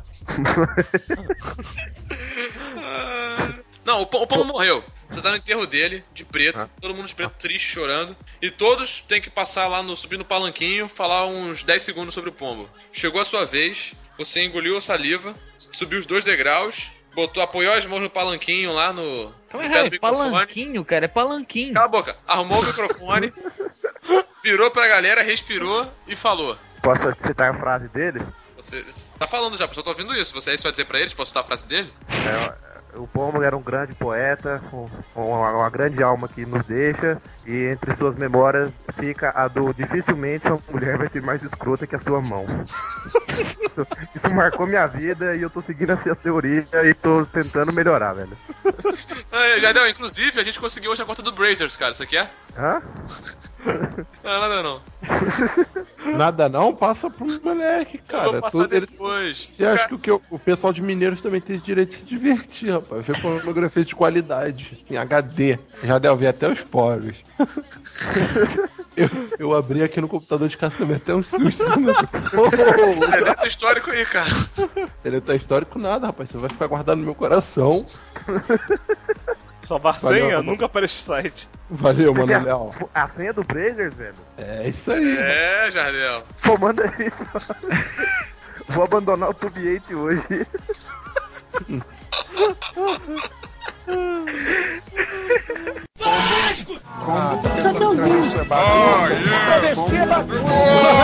D: Não, o pombo morreu. Você tá no enterro dele, de preto, todo mundo de preto, triste, chorando. E todos têm que passar lá, subir no palanquinho, falar uns 10 segundos sobre o pombo. Chegou a sua vez, você engoliu a saliva, subiu os 2 degraus, apoiou as mãos no palanquinho lá no...
E: Calma
D: no pé
E: aí,
D: do microfone.
E: palanquinho, cara, é palanquinho.
D: Cala a boca. Arrumou o microfone, virou pra galera, respirou e falou.
F: Posso citar a frase dele?
D: Você tá falando já, pessoal, tô ouvindo isso. Você vai dizer pra eles? Posso citar a frase dele?
F: O pombo era um grande poeta, uma grande alma que nos deixa, e entre suas memórias fica a do dificilmente uma mulher vai ser mais escrota que a sua mão. Isso marcou minha vida e eu tô seguindo essa teoria e tô tentando melhorar, velho.
D: Jardel, inclusive, a gente conseguiu hoje a conta do Brazers, cara. Você quer?
F: Hã?
D: Não, nada não.
B: Nada não? Passa pro moleque, cara.
D: Eu vou passar depois.
B: Você acha que o pessoal de Mineiros também tem direito de se divertir, rapaz? Ver pornografia de qualidade, em HD. Já deve ver até os poros. Eu abri aqui no computador de casa também, até um susto.
D: Deleta histórico aí, cara.
B: Deleta histórico nada, rapaz. Você vai ficar guardado no meu coração.
A: Salvar senha? Nunca aparece o site.
B: Valeu, mano, Léo.
F: A senha do Brazers, velho?
B: É isso aí.
D: É, Jardel.
F: Pô, manda aí. Vou abandonar o Tube8 hoje.
J: Ah, tô pensando que travesti é bagunça.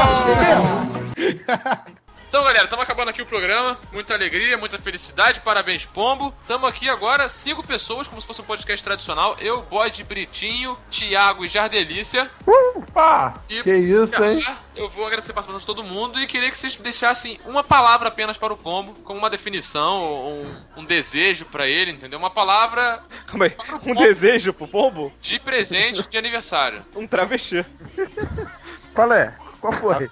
D: Então, galera, estamos acabando aqui o programa. Muita alegria, muita felicidade. Parabéns, Pombo. Estamos aqui agora, 5 pessoas, como se fosse um podcast tradicional. Eu, Bode, Britinho, Thiago e Jardelícia. E
B: que isso, hein?
D: Eu vou agradecer a participação de todo mundo e queria que vocês deixassem uma palavra apenas para o Pombo, como uma definição, ou um desejo para ele, entendeu? Uma palavra...
A: Calma aí, um desejo pro Pombo?
D: De presente de aniversário.
A: Um travesti.
F: Qual foi?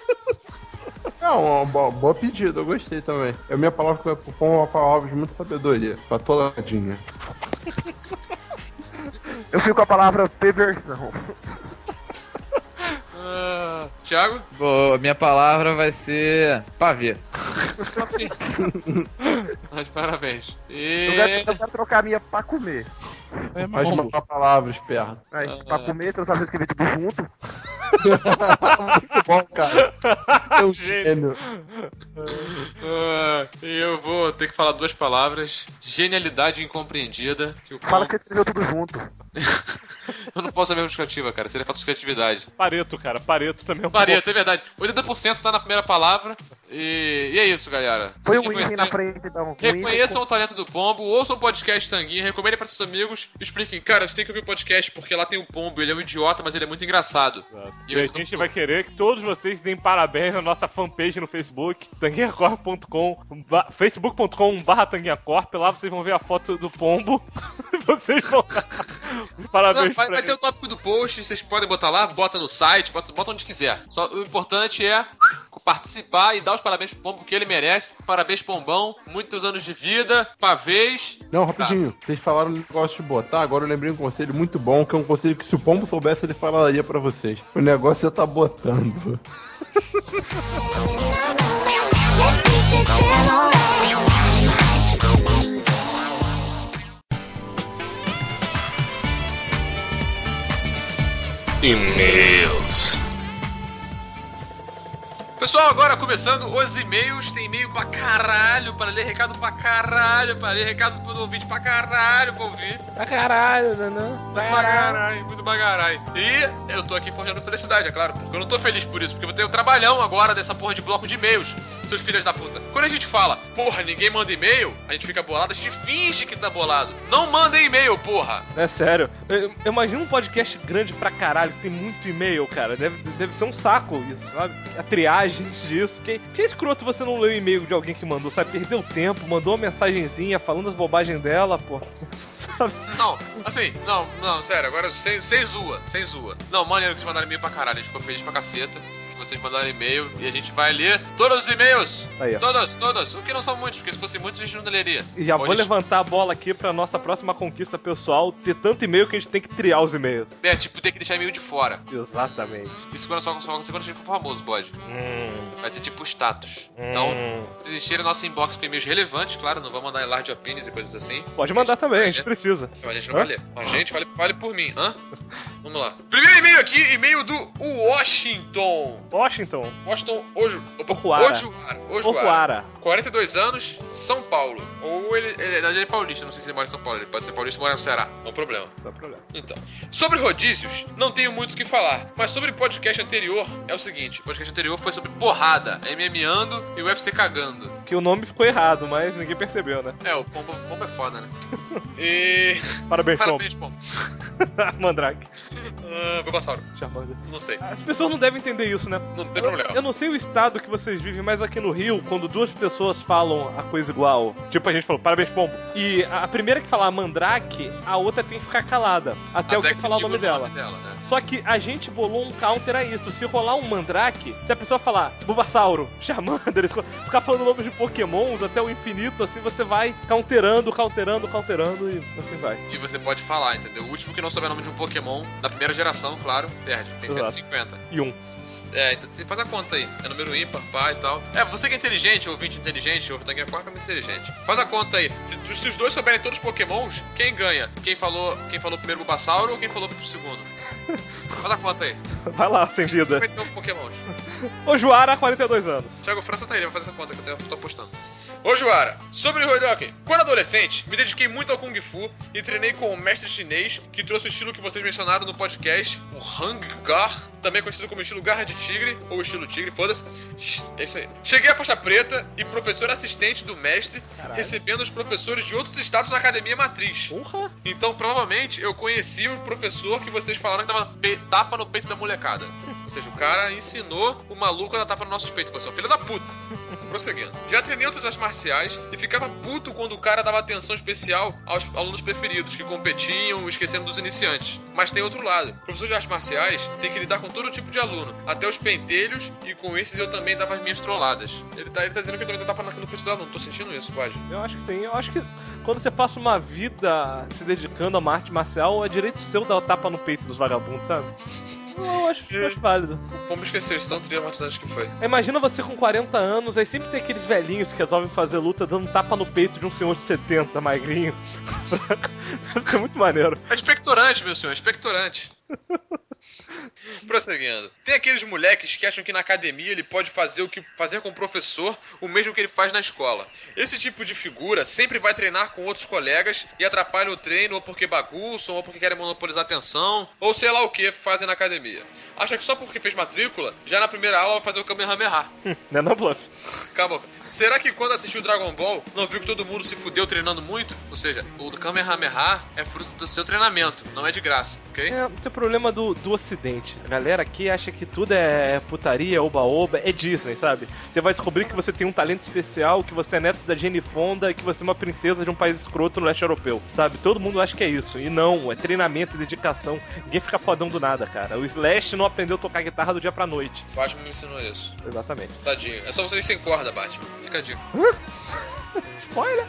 B: Não, boa pedida, eu gostei também. A minha palavra que vai pro pão é uma palavra de muita sabedoria. Patoladinha.
F: Eu fico com a palavra perversão.
D: Thiago?
E: Bom, minha palavra vai ser pavê.
D: Mas parabéns.
F: Eu quero trocar a minha pra comer.
B: Mais uma palavra, esperto.
F: Aí, pra comer, você não sabe escrever tudo junto?
B: Muito bom, cara. É um gênio.
D: Eu vou ter que falar duas palavras. Genialidade incompreendida.
F: Fala que você escreveu tudo junto.
D: Eu não posso ser mesmo justificativa, cara. Seria falta de criatividade.
A: Pareto, cara. Pareto também é um
D: Pareto, é verdade. 80% tá na primeira palavra. E é isso, galera.
F: Foi um item na frente, então.
D: Reconheçam o talento do Pombo, ouçam o podcast Tanguinha, recomendem para seus amigos, expliquem, cara, você tem que ouvir o podcast porque lá tem o Pombo, ele é um idiota, mas ele é muito engraçado.
A: E a gente vai querer que todos vocês deem parabéns na nossa fanpage no Facebook, tanguinhacorp.com, facebook.com/tanguinhacorp, lá vocês vão ver a foto do Pombo. Vocês vão parabéns.
D: Vai ter o tópico do post, vocês podem botar lá, bota no site, bota onde quiser. Só o importante é participar e dar os parabéns pro Pombo que ele merece. Parabéns, Pombão, muitos anos de vida, pavês.
B: Não, rapidinho, vocês falaram um negócio de botar, agora eu lembrei um conselho muito bom, que é um conselho que se o Pombo soubesse, ele falaria pra vocês. O negócio é tá botando.
D: E-mails. Pessoal, agora começando os e-mails. Tem e-mail pra caralho pra ler, recado pra caralho pra ler, recado pro ouvinte pra caralho pra ouvir.
A: Pra caralho, Nanã.
D: Muito bagarai. E eu tô aqui forjando felicidade, é claro, porque eu não tô feliz por isso, porque eu vou ter o trabalhão agora dessa porra de bloco de e-mails, seus filhos da puta. Quando a gente fala, porra, ninguém manda e-mail, a gente fica bolado, a gente finge que tá bolado. Não mandem e-mail, porra.
A: É sério. Imagina um podcast grande pra caralho, que tem muito e-mail, cara. Deve ser um saco isso, sabe? A triagem disso. Que é escroto você não ler o e-mail de alguém que mandou, sabe? Perdeu tempo, mandou uma mensagenzinha falando as bobagens dela, pô. Sabe?
D: Não, assim, não, sério, agora sem zoa. Não, maneiro que vocês mandaram e-mail pra caralho, a gente ficou feliz pra caceta que vocês mandaram e-mail e a gente vai ler todos os e-mails.
A: Aí, ó.
D: Todos, o que não são muitos, porque se fossem muitos a gente não leria.
A: E já vou levantar a bola aqui pra nossa próxima conquista pessoal, ter tanto e-mail que a gente tem que triar os e-mails.
D: É, tipo, ter que deixar e-mail de fora.
A: Exatamente.
D: Isso só acontecer quando a gente for famoso, pode. Vai ser tipo status. Então, se existir nosso inbox com e-mails relevantes, claro, não vamos mandar em large opinions e coisas assim.
A: Pode mandar também, a gente precisa.
D: Mas a gente não vai ler. A gente vale por mim, Vamos lá. Primeiro e-mail aqui, e-mail do Washington Ojuara. 42 anos, São Paulo. Ou ele é paulista, não sei se ele mora em São Paulo. Ele pode ser paulista e morar no Ceará. Não é problema.
A: Só problema.
D: Então, sobre rodízios, não tenho muito o que falar. Mas sobre o podcast anterior, é o seguinte. O podcast anterior foi sobre porrada, MMando e o UFC cagando.
A: Que o nome ficou errado, mas ninguém percebeu, né?
D: É, o Pombo é foda, né? E...
A: Parabéns,
D: Pombo.
A: Mandrake.
D: Bulbasauro.
A: Charmander.
D: Não sei.
A: As pessoas não devem entender isso, né?
D: Não tem problema.
A: Eu não sei o estado que vocês vivem, mas aqui no Rio, quando duas pessoas falam a coisa igual, tipo a gente falou, parabéns, Pombo, e a primeira que falar Mandrake, a outra tem que ficar calada, até alguém falar o nome dela.
D: Né?
A: Só que a gente bolou um counter a isso. Se rolar um Mandrake, se a pessoa falar Bulbasauro, Charmander, ficar falando nomes de Pokémons até o infinito, assim você vai counterando e assim vai.
D: E você pode falar, entendeu? O último que não souber o nome de um Pokémon da primeira geração, claro, perde. Tem 150.
A: E um.
D: Então faz a conta aí. É número ímpar, pá e tal. Você que é inteligente, ouvinte inteligente, ouve Tanguinha Corp é muito inteligente. Faz a conta aí. Se os dois souberem todos os Pokémons, quem ganha? Quem falou primeiro Bulbasauro ou quem falou pro segundo? Faz a conta aí.
A: Vai lá, sem vida.
D: 59 Pokémons.
A: Ojuara, 42 anos.
D: Thiago França tá aí, vai fazer essa conta que eu tô apostando. Ojuara, sobre o Hodoken. Quando adolescente, me dediquei muito ao Kung Fu e treinei com o mestre chinês que trouxe o estilo que vocês mencionaram no podcast, o Hang Gar, também conhecido como estilo Garra de Tigre, ou estilo Tigre, foda-se. É isso aí. Cheguei à faixa preta e professor assistente do mestre, recebendo os professores de outros estados na academia matriz.
A: Porra.
D: Então, provavelmente, eu conheci o professor que vocês falaram que tava tapa no peito da molecada. Ou seja, o cara ensinou o maluco a dar tapa no nosso peito. Você é um filho da puta. Prosseguindo. Já treinei outras artes marciais e ficava puto quando o cara dava atenção especial aos alunos preferidos, que competiam, esquecendo dos iniciantes. Mas tem outro lado. O professor de artes marciais tem que lidar com todo tipo de aluno, até os pentelhos, e com esses eu também dava as minhas trolladas. Ele tá dizendo que eu também tava no peito do aluno. Tô sentindo isso, pode?
A: Eu acho que sim. Eu acho que quando você passa uma vida se dedicando a uma arte marcial, é direito seu dar o tapa no peito dos vagabundos, sabe? Eu acho válido.
D: O Pombo esqueceu, isso tão traumatizante que foi.
A: Imagina você com 40 anos, aí sempre tem aqueles velhinhos que resolvem fazer luta dando tapa no peito de um senhor de 70, magrinho. Deve ser muito maneiro.
D: É expectorante, meu senhor, é expectorante. Prosseguindo. Tem aqueles moleques que acham que na academia ele pode fazer com o professor o mesmo que ele faz na escola. Esse tipo de figura sempre vai treinar com outros colegas e atrapalha o treino ou porque bagunçam, ou porque querem monopolizar a atenção, ou sei lá o que fazem na academia. Acha que só porque fez matrícula, já na primeira aula vai fazer o Kamehameha.
A: Não é não, Bluff?
D: Calma. Será que quando assistiu Dragon Ball, não viu que todo mundo se fudeu treinando muito? Ou seja, o Kamehameha é fruto do seu treinamento, não é de graça, ok?
A: É, tem o problema do ocidente. A galera aqui acha que tudo é putaria, oba-oba, é Disney, sabe? Você vai descobrir que você tem um talento especial, que você é neto da Jane Fonda e que você é uma princesa de um país escroto no leste europeu, sabe? Todo mundo acha que é isso. E não, é treinamento e dedicação. Ninguém fica fodão do nada, cara. O Slash não aprendeu a tocar guitarra do dia pra noite.
D: Batman me ensinou isso.
A: Exatamente.
D: Tadinho. É só você ir sem corda, Batman. Fica a dica.
A: Spoiler!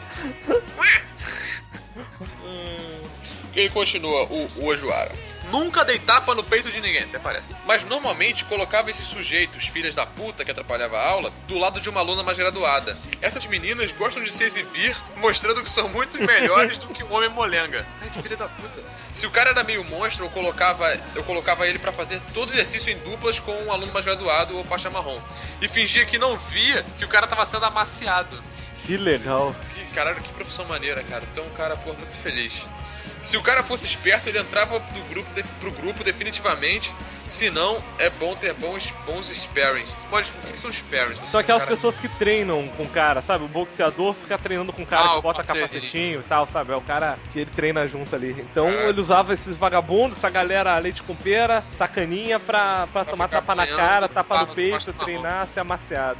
D: Ele continua, o Ojuara. Nunca dei tapa no peito de ninguém, até parece. Mas normalmente colocava esses sujeitos, filhas da puta que atrapalhava a aula, do lado de uma aluna mais graduada. Essas meninas gostam de se exibir, mostrando que são muito melhores do que um homem molenga. Ai, que filha da puta. Se o cara era meio monstro, eu colocava ele pra fazer todo exercício em duplas com um aluno mais graduado ou faixa marrom. E fingia que não via que o cara tava sendo amaciado.
A: Que legal.
D: Caralho, que profissão maneira, cara. Então, um cara, pô, muito feliz. Se o cara fosse esperto, ele entrava pro grupo definitivamente. Se não, é bom ter bons sparrings. Mas o que são sparrings?
A: São aquelas pessoas que treinam com o cara, sabe? O boxeador fica treinando com o cara que bota capacetinho e tal, sabe? É o cara que ele treina junto ali. Então ele usava esses vagabundos, essa galera leite com pera, sacaninha, pra tomar tapa na cara, tapa no peito, treinar, ser amaciado.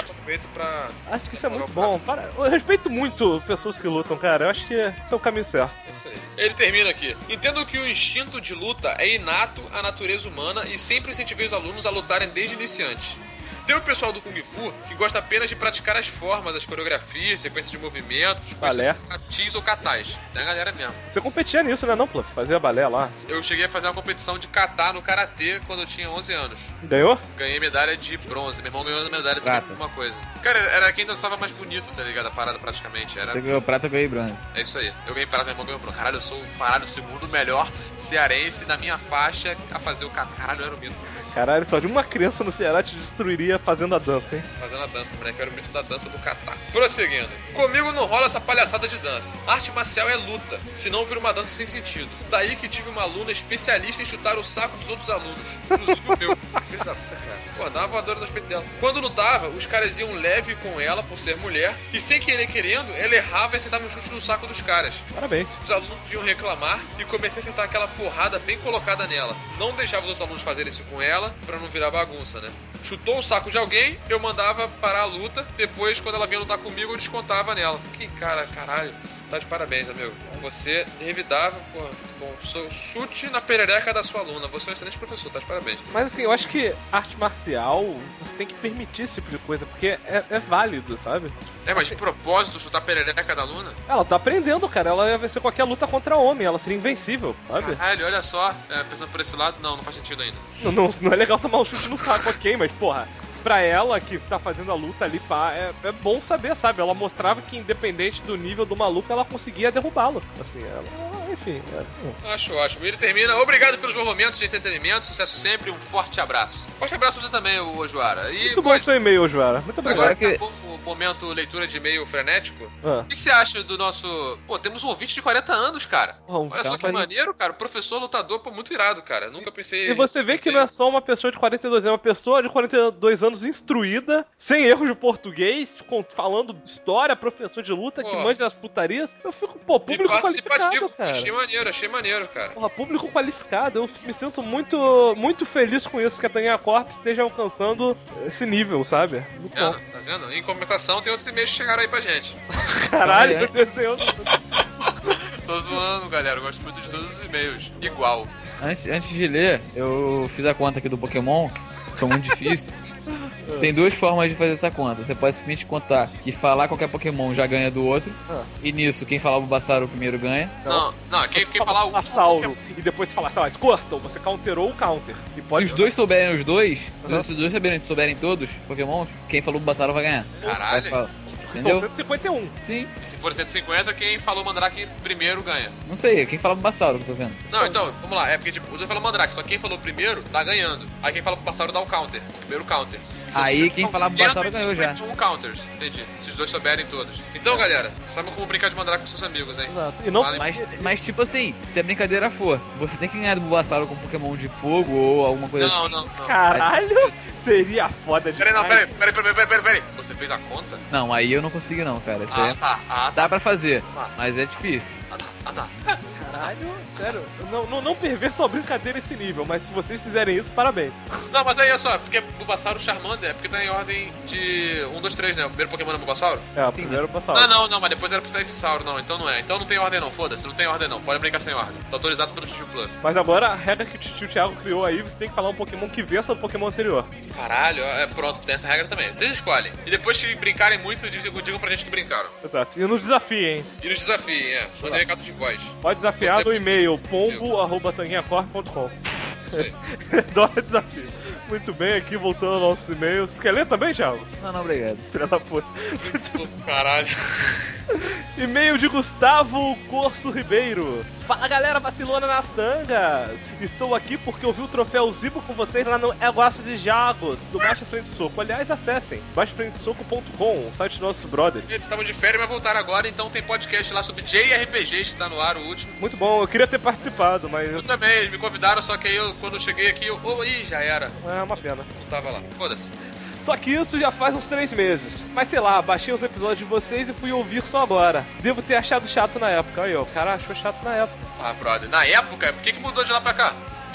A: Acho que isso é muito bom. Eu respeito muito pessoas que lutam, cara. Eu acho que esse é o caminho certo.
D: É isso aí. Ele termina aqui. Entendo que o instinto de luta é inato à natureza humana e sempre incentivei os alunos a lutarem desde iniciantes. Tem o pessoal do Kung Fu que gosta apenas de praticar as formas, as coreografias, sequências de movimentos,
A: balé,
D: katis ou katais. Tem a galera mesmo.
A: Você competia nisso, né, não, Pluff? Fazia balé lá.
D: Eu cheguei a fazer uma competição de kata no karatê quando eu tinha 11 anos.
A: Ganhou?
D: Ganhei medalha de bronze. Meu irmão ganhou medalha de alguma coisa. Cara, era quem dançava mais bonito, tá ligado? A parada praticamente. Era...
E: Você ganhou prata, eu ganhei bronze.
D: É isso aí. Eu ganhei prata, meu irmão ganhou bronze. Caralho, eu sou o segundo melhor cearense na minha faixa a fazer o kata. Caralho, eu era o mito.
A: Caralho, só de uma criança no Ceará te destruiria fazendo a dança, hein?
D: Fazendo a dança, moleque. Eu era o mito da dança do kata. Prosseguindo. Comigo não rola essa palhaçada de dança. Arte marcial é luta, senão vira uma dança sem sentido. Daí que tive uma aluna especialista em chutar o saco dos outros alunos. Inclusive o meu. Filho da puta, cara. Pô, dá uma voadora no peito dela. Quando lutava, os caras iam leve com ela por ser mulher. E sem querer querendo, ela errava e acertava um chute no saco dos caras.
A: Parabéns.
D: Os alunos vinham reclamar e comecei a acertar aquela porrada bem colocada nela. Não deixava os outros alunos fazerem isso com ela, pra não virar bagunça, né? Chutou o saco de alguém, eu mandava parar a luta. Depois, quando ela vinha lutar comigo, eu descontava nela. Que cara, caralho. Tá de parabéns, amigo. Você revidava, pô, muito bom. Chute na perereca da sua aluna. Você é um excelente professor, tá de parabéns.
A: Mas assim, eu acho que arte marcial, você tem que permitir esse tipo de coisa, porque é válido, sabe?
D: É, mas de propósito, chutar a perereca da aluna?
A: Ela tá aprendendo, cara. Ela ia vencer qualquer luta contra homem. Ela seria invencível, sabe?
D: Caralho, olha só. Pensando por esse lado, não faz sentido ainda.
A: Não é legal tomar um chute no saco, ok, mas porra... Pra ela que tá fazendo a luta ali, pá, é bom saber, sabe? Ela mostrava que independente do nível do maluco, ela conseguia derrubá-lo. Assim, enfim.
D: Acho ótimo. Ele termina. Obrigado pelos bons momentos de entretenimento. Sucesso sempre. Um forte abraço. Forte abraço pra você também, Ojuara.
A: Muito bom seu e-mail, Ojuara. Muito obrigado.
D: Agora que acabou o momento leitura de e-mail frenético. O que você acha do nosso... Pô, temos um ouvinte de 40 anos, cara. Olha só que maneiro, cara. Professor lutador, pô, muito irado, cara. Nunca pensei...
A: E você vê que não é só uma pessoa de 42 anos, é uma pessoa de 42 anos instruída, sem erros de português, falando história, professor de luta, que manja das putarias. Eu fico, pô, público qualificado, cara.
D: Achei maneiro, cara.
A: Porra, público qualificado. Eu me sinto muito feliz com isso, que a Taninha Corp esteja alcançando esse nível, sabe? Muito bom.
D: Tá vendo? Em compensação, tem outros e-mails que chegaram aí pra gente.
A: Caralho, eu desenho.
D: Tô zoando, galera. Eu gosto muito de todos os e-mails. Igual.
E: Antes de ler, eu fiz a conta aqui do Pokémon. Foi muito difícil. Tem duas formas de fazer essa conta. Você pode simplesmente contar que falar qualquer Pokémon já ganha do outro. E nisso, quem falar o Bulbasaur primeiro ganha.
D: Não, quem falar o
A: Bulbasaur e depois falar, tá, Squirtle, você counterou o counter. E pode...
E: Se os dois souberem os dois, se os dois souberem todos os Pokémon, quem falou o Bulbasaur vai ganhar.
D: Caralho.
E: Entendeu?
A: São 151.
E: Sim.
D: E se for 150, quem falou Mandrake primeiro ganha.
E: Não sei, quem fala Bulbasaur que eu tô vendo.
D: Não, então, vamos lá. É porque, tipo, os dois falam Mandrake, só quem falou primeiro tá ganhando. Aí quem fala Bulbasaur dá o counter, o primeiro counter.
E: Aí quem falar Bulbasaur ganhou já.
D: 151 counters, entendi. Se os dois souberem todos. Então, galera, sabem como brincar de Mandrake com seus amigos, hein?
A: Exato. E não...
E: Mas tipo assim, se a brincadeira for, você tem que ganhar do Bulbasaur com Pokémon de fogo ou alguma coisa assim.
D: Não.
A: Caralho! Seria foda demais.
D: Peraí. Você fez a conta?
E: Não, aí eu não consigo não, cara. Isso
D: Tá.
E: Dá pra fazer, mas é difícil.
D: Tá.
A: Caralho, sério. Não pervertam a brincadeira esse nível, mas se vocês fizerem isso, parabéns.
D: Não, mas aí olha só, porque Bulbasaur, Charmander, é porque tá em ordem de 1, 2, 3, né? O primeiro Pokémon é Bulbasaur?
A: É, o primeiro Bulbasaur.
D: Não, mas depois era pro Ivysaur, não, então não é. Então não tem ordem não, foda-se, não tem ordem não, pode brincar sem ordem. Tá autorizado pelo Tio Plus.
A: Mas agora, a regra que o tio Thiago criou aí, você tem que falar um Pokémon que vença o Pokémon anterior.
D: Caralho, pronto, tem essa regra também. Vocês escolhem. E depois que brincarem muito, digam pra gente que brincaram.
A: Exato. E nos desafiem,
D: E nos desafiem, mandem recado de voz.
A: Pode desafiar no e-mail pombo@tanguinhacorp.com. Adoro desafio. Muito bem, aqui voltando ao nosso e-mail. Você quer ler também, Thiago?
E: Não, obrigado.
A: Filha da puta.
D: Caralho.
A: E-mail de Gustavo Corso Ribeiro. Fala, galera vacilona nas tangas. Estou aqui porque eu vi o troféu Zibo com vocês lá no Eu Gosto de Jogos, do Baixa Frente Soco. Aliás, acessem baixafrentesoco.com, o site dos nossos brothers.
D: Eles estavam de férias, mas voltaram agora, então tem podcast lá sobre JRPGs que tá no ar, o último.
A: Muito bom, eu queria ter participado, mas...
D: Eu também, eles me convidaram, só que aí quando eu cheguei aqui, ih, já era.
A: É uma pena.
D: Não tava lá, foda-se.
A: Só que isso já faz uns 3 meses. Mas sei lá, baixei os episódios de vocês e fui ouvir só agora. Devo ter achado chato na época. Aí, ó, o cara achou chato na época.
D: Ah, brother, na época? Por que mudou de lá pra cá?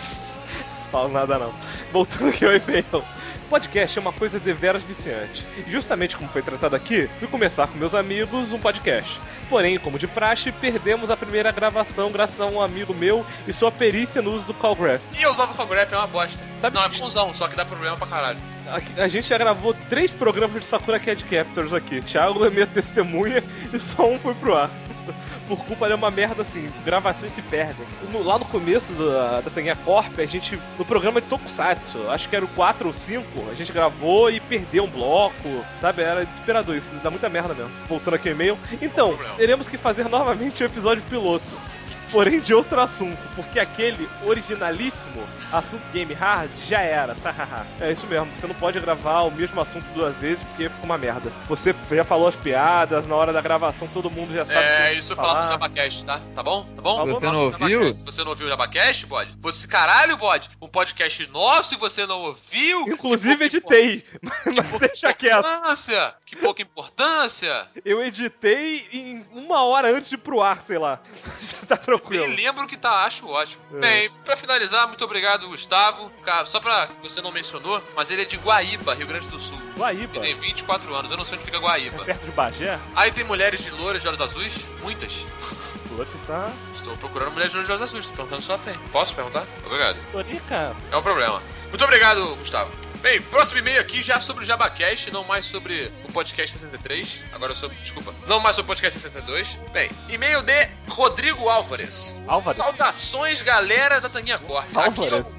A: Não falo nada não. Voltando aqui ao e-mail. Podcast é uma coisa deveras viciante. E justamente como foi tratado aqui, fui começar com meus amigos um podcast. Porém, como de praxe, perdemos a primeira gravação graças a um amigo meu e sua perícia no uso do Callgraph.
D: E eu usava o Callgraph, é uma bosta.
A: Sabe
D: não, é bonzão, só que dá problema pra caralho.
A: A gente já gravou 3 programas de Sakura Card Captors aqui. Thiago é minha testemunha e só um foi pro ar. Por culpa de uma merda assim, gravações se perdem. Lá no começo da Tanguinha Corp, a gente, no programa de Tokusatsu, acho que era o 4 ou 5, a gente gravou e perdeu um bloco, sabe? Era desesperador isso, dá muita merda mesmo. Voltando aqui ao e-mail. Então, teremos que fazer novamente o episódio piloto. Porém de outro assunto, porque aquele originalíssimo assunto Game Hard já era, É isso mesmo, você não pode gravar o mesmo assunto 2 vezes porque fica uma merda. Você já falou as piadas, na hora da gravação todo mundo já sabe.
D: É, isso eu falar no Jabacast, tá? Tá bom? Tá bom?
E: Você não ouviu?
D: Se você não ouviu o Jabacast, Bode? Você, caralho, Bode, um podcast nosso e você não ouviu?
A: Inclusive editei, mas deixa quieto.
D: Que pouca importância.
A: Eu editei em 1 hora antes de ir pro ar, sei lá. Você tá tranquilo.
D: Nem lembro que tá, acho ótimo. Bem, pra finalizar, muito obrigado, Gustavo. Cara, só pra você não mencionou, mas ele é de Guaíba, Rio Grande do Sul.
A: Guaíba?
D: Ele tem 24 anos, eu não sei onde fica Guaíba.
A: É perto de Bagé?
D: Aí tem mulheres de loiras de olhos azuis? Muitas.
A: Está...
D: Estou procurando mulheres de olhos azuis, tô perguntando se ela tem. Posso perguntar? Obrigado.
A: Torica.
D: É um problema. Muito obrigado, Gustavo. Bem, próximo e-mail aqui já sobre o Jabacast, não mais sobre o podcast 63. Agora sobre. Desculpa. Não mais sobre o podcast 62. Bem, e-mail de Rodrigo Álvares. Saudações, galera da Tanguinha Corp. Aqui é o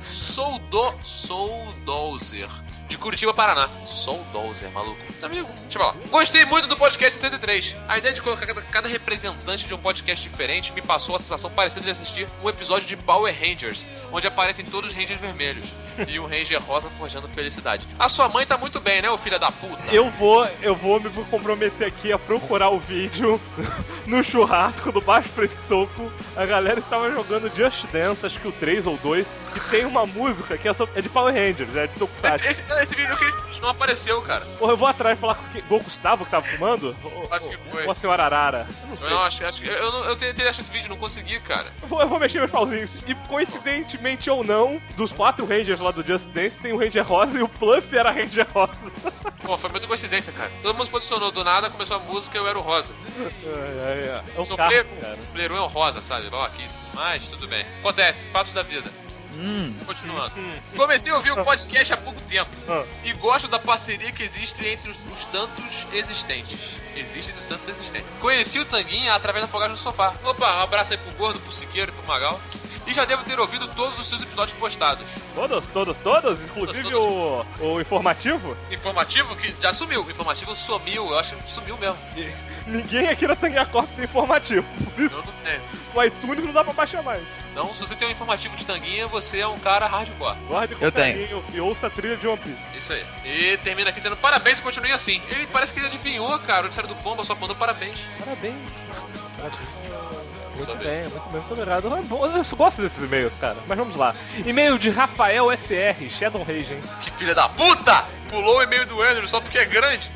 D: Souldozer, de Curitiba, Paraná. Souldozer, maluco. Amigo, deixa eu falar. Gostei muito do podcast 63. A ideia de colocar cada representante de um podcast diferente me passou a sensação parecida de assistir um episódio de Power Rangers, onde aparecem todos os Rangers vermelhos e um Ranger rosa forjando felicidade. A sua mãe tá muito bem, né, ô filha da puta?
A: Eu vou me comprometer aqui a procurar o vídeo no churrasco do Baixo Frente Soco. A galera estava jogando Just Dance, acho que o 3 ou 2, que tem uma música que é de Power Rangers, é de Tokusatsu.
D: Esse vídeo que não apareceu, cara.
A: Porra, eu vou atrás e falar com o Gustavo que tava filmando?
D: Acho que foi.
A: Ou a senhora Arara? Eu não sei.
D: Não, acho que eu tentei achar esse vídeo, não consegui, cara.
A: Eu vou mexer meus pauzinhos. E coincidentemente ou não, dos 4 Rangers lá do Just Dance, tem o Ranger Rosa e o Pluff era Ranger Rosa.
D: Pô, foi muita coincidência, cara. Todo mundo se posicionou do nada, começou a música e eu era o Rosa.
A: É o
D: Sou
A: carro,
D: player,
A: cara.
D: Player 1 é o Rosa, sabe? Babaquice. Mas tudo bem. Acontece, fatos da vida. Continuando. Comecei a ouvir o podcast há pouco tempo e gosto da parceria que existe entre os tantos existentes. Existem os tantos existentes. Conheci o Tanguinha através da Afogados no Sofá. Opa, um abraço aí pro Gordo, pro Siqueiro e pro Magal. E já devo ter ouvido todos os seus episódios postados.
A: Todos? Inclusive o informativo?
D: Informativo que já sumiu. O informativo sumiu, eu acho que sumiu mesmo.
A: Ninguém aqui na Tanguinha Corp tem informativo. Por isso,
D: Eu não tenho.
A: o iTunes não dá pra baixar mais.
D: Então, se você tem um informativo de Tanguinha, você é um cara hardcore.
A: Guarde com
E: Eu
A: carinho e ouça a trilha de One Piece.
D: Isso aí. E termina aqui dizendo parabéns e continue assim. Ele parece que ele adivinhou, cara. O Série do Pomba só mandou parabéns.
A: Parabéns. Muito bem, muito obrigado. Eu gosto desses e-mails, cara. Mas vamos lá. E-mail de Rafael SR, Shadow Rage, hein?
D: Que filha da puta! Pulou o e-mail do Andrew só porque é grande.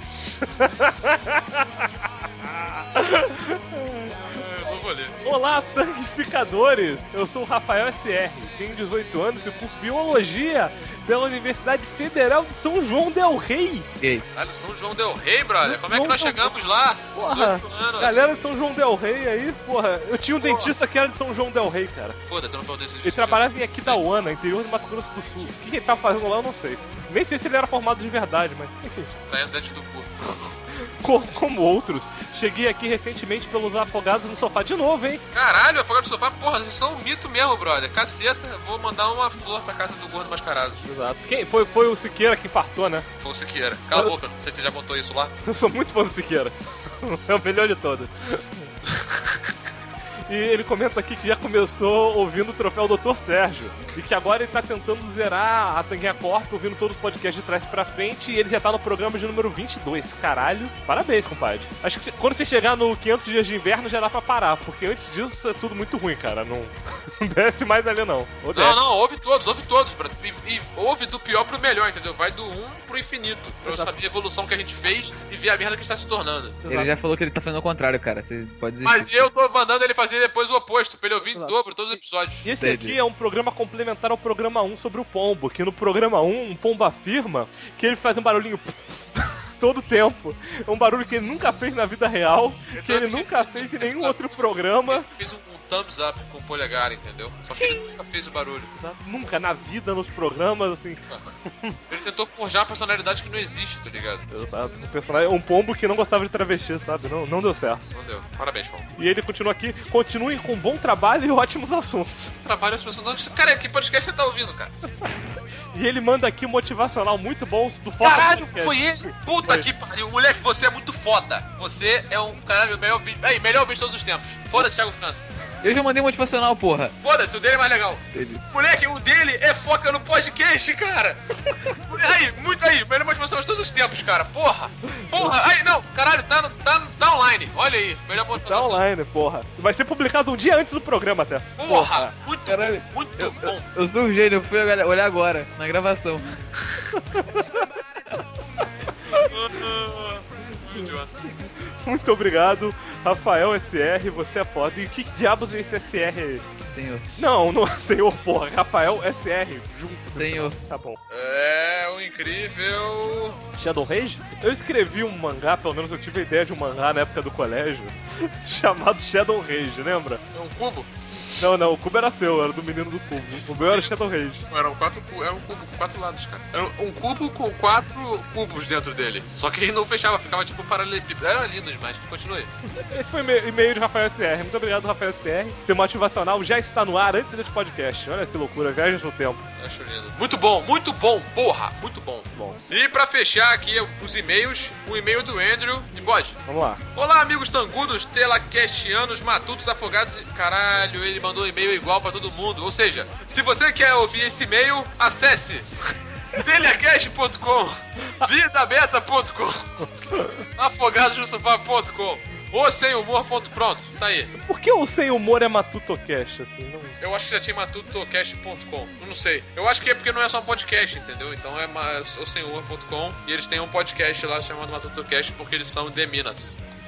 D: Eu vou ler.
A: Olá, tangificadores! Eu sou o Rafael SR, tenho 18 anos e curso Biologia pela Universidade Federal de São João del Rei.
D: Caralho, São João del Rei, brother. Como é que nós chegamos lá?
A: Porra,
D: 18 anos.
A: galera de São João del Rei aí, porra. Eu tinha um dentista que era de São João del Rei, cara.
D: Foda-se, eu não perguntei se
A: Ele trabalhava em Aquidauana, interior do Mato Grosso do Sul. O que ele tava fazendo lá, eu não sei. Nem sei se ele era formado de verdade, mas enfim.
D: Traindo dentro do cu.
A: Como outros, cheguei aqui recentemente pelos Afogados no Sofá de novo, hein?
D: Caralho, Afogados no Sofá, porra, vocês são um mito mesmo, brother. Caceta, eu vou mandar uma flor pra casa do Gordo Mascarado.
A: Exato. Quem foi o Siqueira que infartou, né?
D: Foi o Siqueira. Cala a boca, não sei se você já botou isso lá.
A: Eu sou muito fã do Siqueira. É o melhor de todos. E ele comenta aqui que já começou ouvindo o troféu Dr. Sérgio. E que agora ele tá tentando zerar a Tanguinha Corp, ouvindo todos os podcasts de trás pra frente. E ele já tá no programa de número 22. Caralho. Parabéns, compadre. Acho que quando você chegar no 500 dias de inverno já dá pra parar. Porque antes disso é tudo muito ruim, cara. Não desce mais ali, não. Ou desce.
D: Não, ouve todos, brother. E ouve do pior pro melhor, entendeu? Vai do 1 pro infinito. Pra eu saber a evolução que a gente fez e ver a merda que a gente tá se tornando.
E: Ele já falou que ele tá fazendo o contrário, cara. Você pode desistir.
D: Mas eu tô mandando ele fazer depois o oposto, pra ele ouvir em dobro todos os episódios.
A: E esse aqui é um programa complementar ao programa 1 sobre o pombo, que no programa 1, um pombo afirma que ele faz um barulhinho todo o tempo. É um barulho que ele nunca fez na vida real, que ele nunca fez em nenhum outro programa.
D: Ele fez um thumbs up com o polegar, entendeu? Só que ele nunca fez o barulho.
A: Nunca, na vida, nos programas, assim.
D: Ele tentou forjar uma personalidade que não existe, tá ligado?
A: Exato. Um personagem, um pombo que não gostava de travesti, sabe? Não deu certo.
D: Não deu. Parabéns, pombo.
A: E ele continua aqui. Continuem com bom trabalho e ótimos assuntos.
D: Trabalho ótimos assuntos. Cara, que podcast você tá ouvindo, cara?
A: E ele manda aqui um motivacional muito bom do Foca
D: Caralho,
A: Podcast.
D: foi ele? Puta que pariu. Moleque, você é muito foda. Você é um caralho, melhor bicho de todos os tempos. Foda-se, Thiago França.
E: Eu já mandei motivacional, porra.
D: Foda-se, o dele é mais legal.
E: Entendi.
D: Moleque, o dele é foca no podcast, cara. Aí, melhor motivacional de todos os tempos, cara. Porra. Aí, não, caralho, tá online. Olha aí, melhor motivacional.
A: Tá online, porra. Vai ser publicado um dia antes do programa até.
D: Porra, muito
E: Caralho,
D: bom, muito bom.
E: Eu sou um gênio, eu fui olhar agora, na gravação.
A: Muito obrigado, Rafael SR, você é foda. E que diabos é esse SR aí?
E: Senhor.
A: Não é senhor, porra. Rafael SR, junto.
E: Senhor.
A: Tá bom.
D: É um incrível...
A: Shadow Rage? Eu escrevi um mangá, pelo menos eu tive a ideia de um mangá na época do colégio, chamado Shadow Rage, lembra?
D: É um cubo?
A: Não, o cubo era seu, era do menino do cubo. O meu era Shadow Rage.
D: Era um cubo com 4 lados, cara. Era um cubo com 4 cubos dentro dele. Só que ele não fechava, ficava tipo paralelepípedo. Era lindo demais. Continue.
A: Esse foi o e-mail de Rafael SR. Muito obrigado, Rafael SR. Seu motivacional já está no ar antes desse podcast. Olha que loucura, viagens no tempo.
D: Acho lindo. Muito bom, porra. Muito bom. E pra fechar aqui os e-mails, o e-mail do Andrew de bode.
A: Vamos lá.
D: Olá, amigos tangudos, telacastianos, matutos, afogados e... Caralho, ele mandou um e-mail igual pra todo mundo. Ou seja, se você quer ouvir esse e-mail, acesse telecast.com, vidabeta.com, afogadosnosofá.com ou semhumor.pronto, tá aí.
A: Por que o Sem Humor é MatutoCast, assim? Não...
D: Eu acho que já tinha matutocast.com, não sei. Eu acho que é porque não é só um podcast, entendeu? Então é o semhumor.com e eles têm um podcast lá chamado MatutoCast porque eles são de Minas.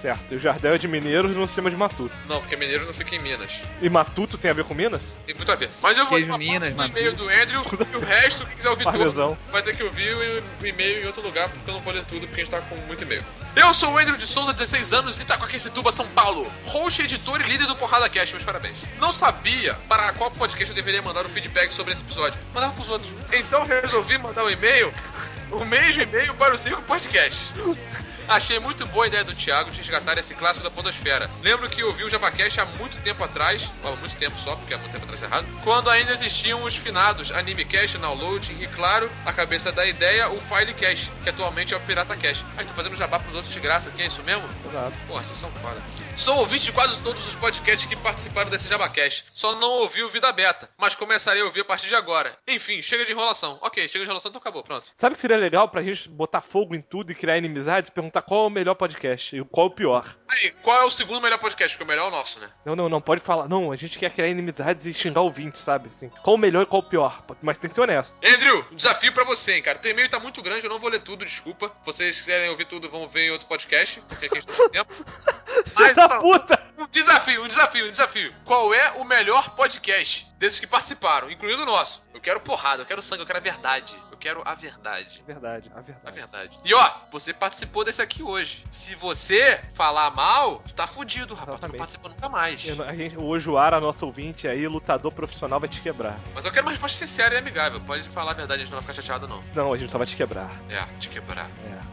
A: Certo, e o Jardel é de Mineiros e não cima de Matuto.
D: Não, porque Mineiro não fica em Minas.
A: E Matuto tem a ver com Minas?
D: Tem muito a ver. Mas eu vou
E: Queijo
D: uma
E: Minas,
D: parte do e-mail do Andrew e o resto, quem quiser ouvir
A: Parmesão.
D: tudo, vai ter que ouvir o e-mail em outro lugar, porque eu não vou ler tudo, porque a gente tá com muito e-mail. Eu sou o Andrew de Souza, 16 anos, Itacoaquecetuba, São Paulo. Host, editor e líder do Porrada Cast, meus parabéns. Não sabia para qual podcast eu deveria mandar o feedback sobre esse episódio. Mandava pros outros. Então resolvi mandar o mesmo e-mail para o Zico Podcast. Achei muito boa a ideia do Thiago de resgatar esse clássico da podosfera. Lembro que eu vi o JavaCast há muito tempo atrás, muito tempo só, porque há muito tempo atrás é errado, quando ainda existiam os finados AnimeCast, Download e, claro, a cabeça da ideia, o Filecast, que atualmente é o PirataCast. Tô fazendo jabá pros outros de graça aqui, é isso mesmo?
A: Exato.
D: Porra, vocês são foda. Sou ouvinte de quase todos os podcasts que participaram desse JabaCast. Só não ouvi o Vida Beta, mas começarei a ouvir a partir de agora. Enfim, chega de enrolação. Ok, chega de enrolação, então acabou, pronto.
A: Sabe o que seria legal pra gente botar fogo em tudo e criar inimizades? Perguntar qual é o melhor podcast e qual é o pior.
D: Aí, qual é o segundo melhor podcast? Porque o melhor é o nosso, né?
A: Não pode falar. Não, a gente quer criar inimizades e xingar ouvintes, sabe? Assim, qual o melhor e qual o pior. Mas tem que ser honesto.
D: Andrew, um desafio pra você, hein, cara. Teu e-mail tá muito grande, eu não vou ler tudo, desculpa. Vocês quiserem ouvir tudo, vão ver em outro podcast, porque aqui a gente não tem tempo. Mas,
A: da puta!
D: Um desafio. Qual é o melhor podcast desses que participaram, incluindo o nosso? Eu quero porrada, eu quero sangue, eu quero a verdade. Eu quero a verdade.
A: A verdade.
D: E ó, você participou desse aqui hoje. Se você falar mal, tu tá fudido, rapaz. Tu não participa nunca mais.
A: O Ojuara, nosso ouvinte aí, lutador profissional, vai te quebrar.
D: Mas eu quero uma resposta sincera e amigável. Pode falar a verdade, a gente não vai ficar chateado, não.
A: Não, a gente só vai te quebrar.
D: Te quebrar.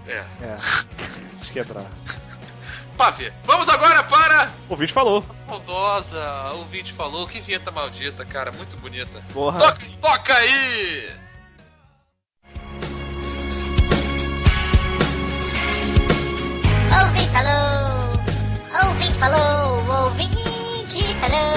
A: Te quebrar.
D: Pavê. Vamos agora para...
A: O ouvinte falou.
D: Saudosa, o ouvinte falou. Que vinheta maldita, cara. Muito bonita.
A: Porra.
D: Toca aí!
K: Ouvinte falou.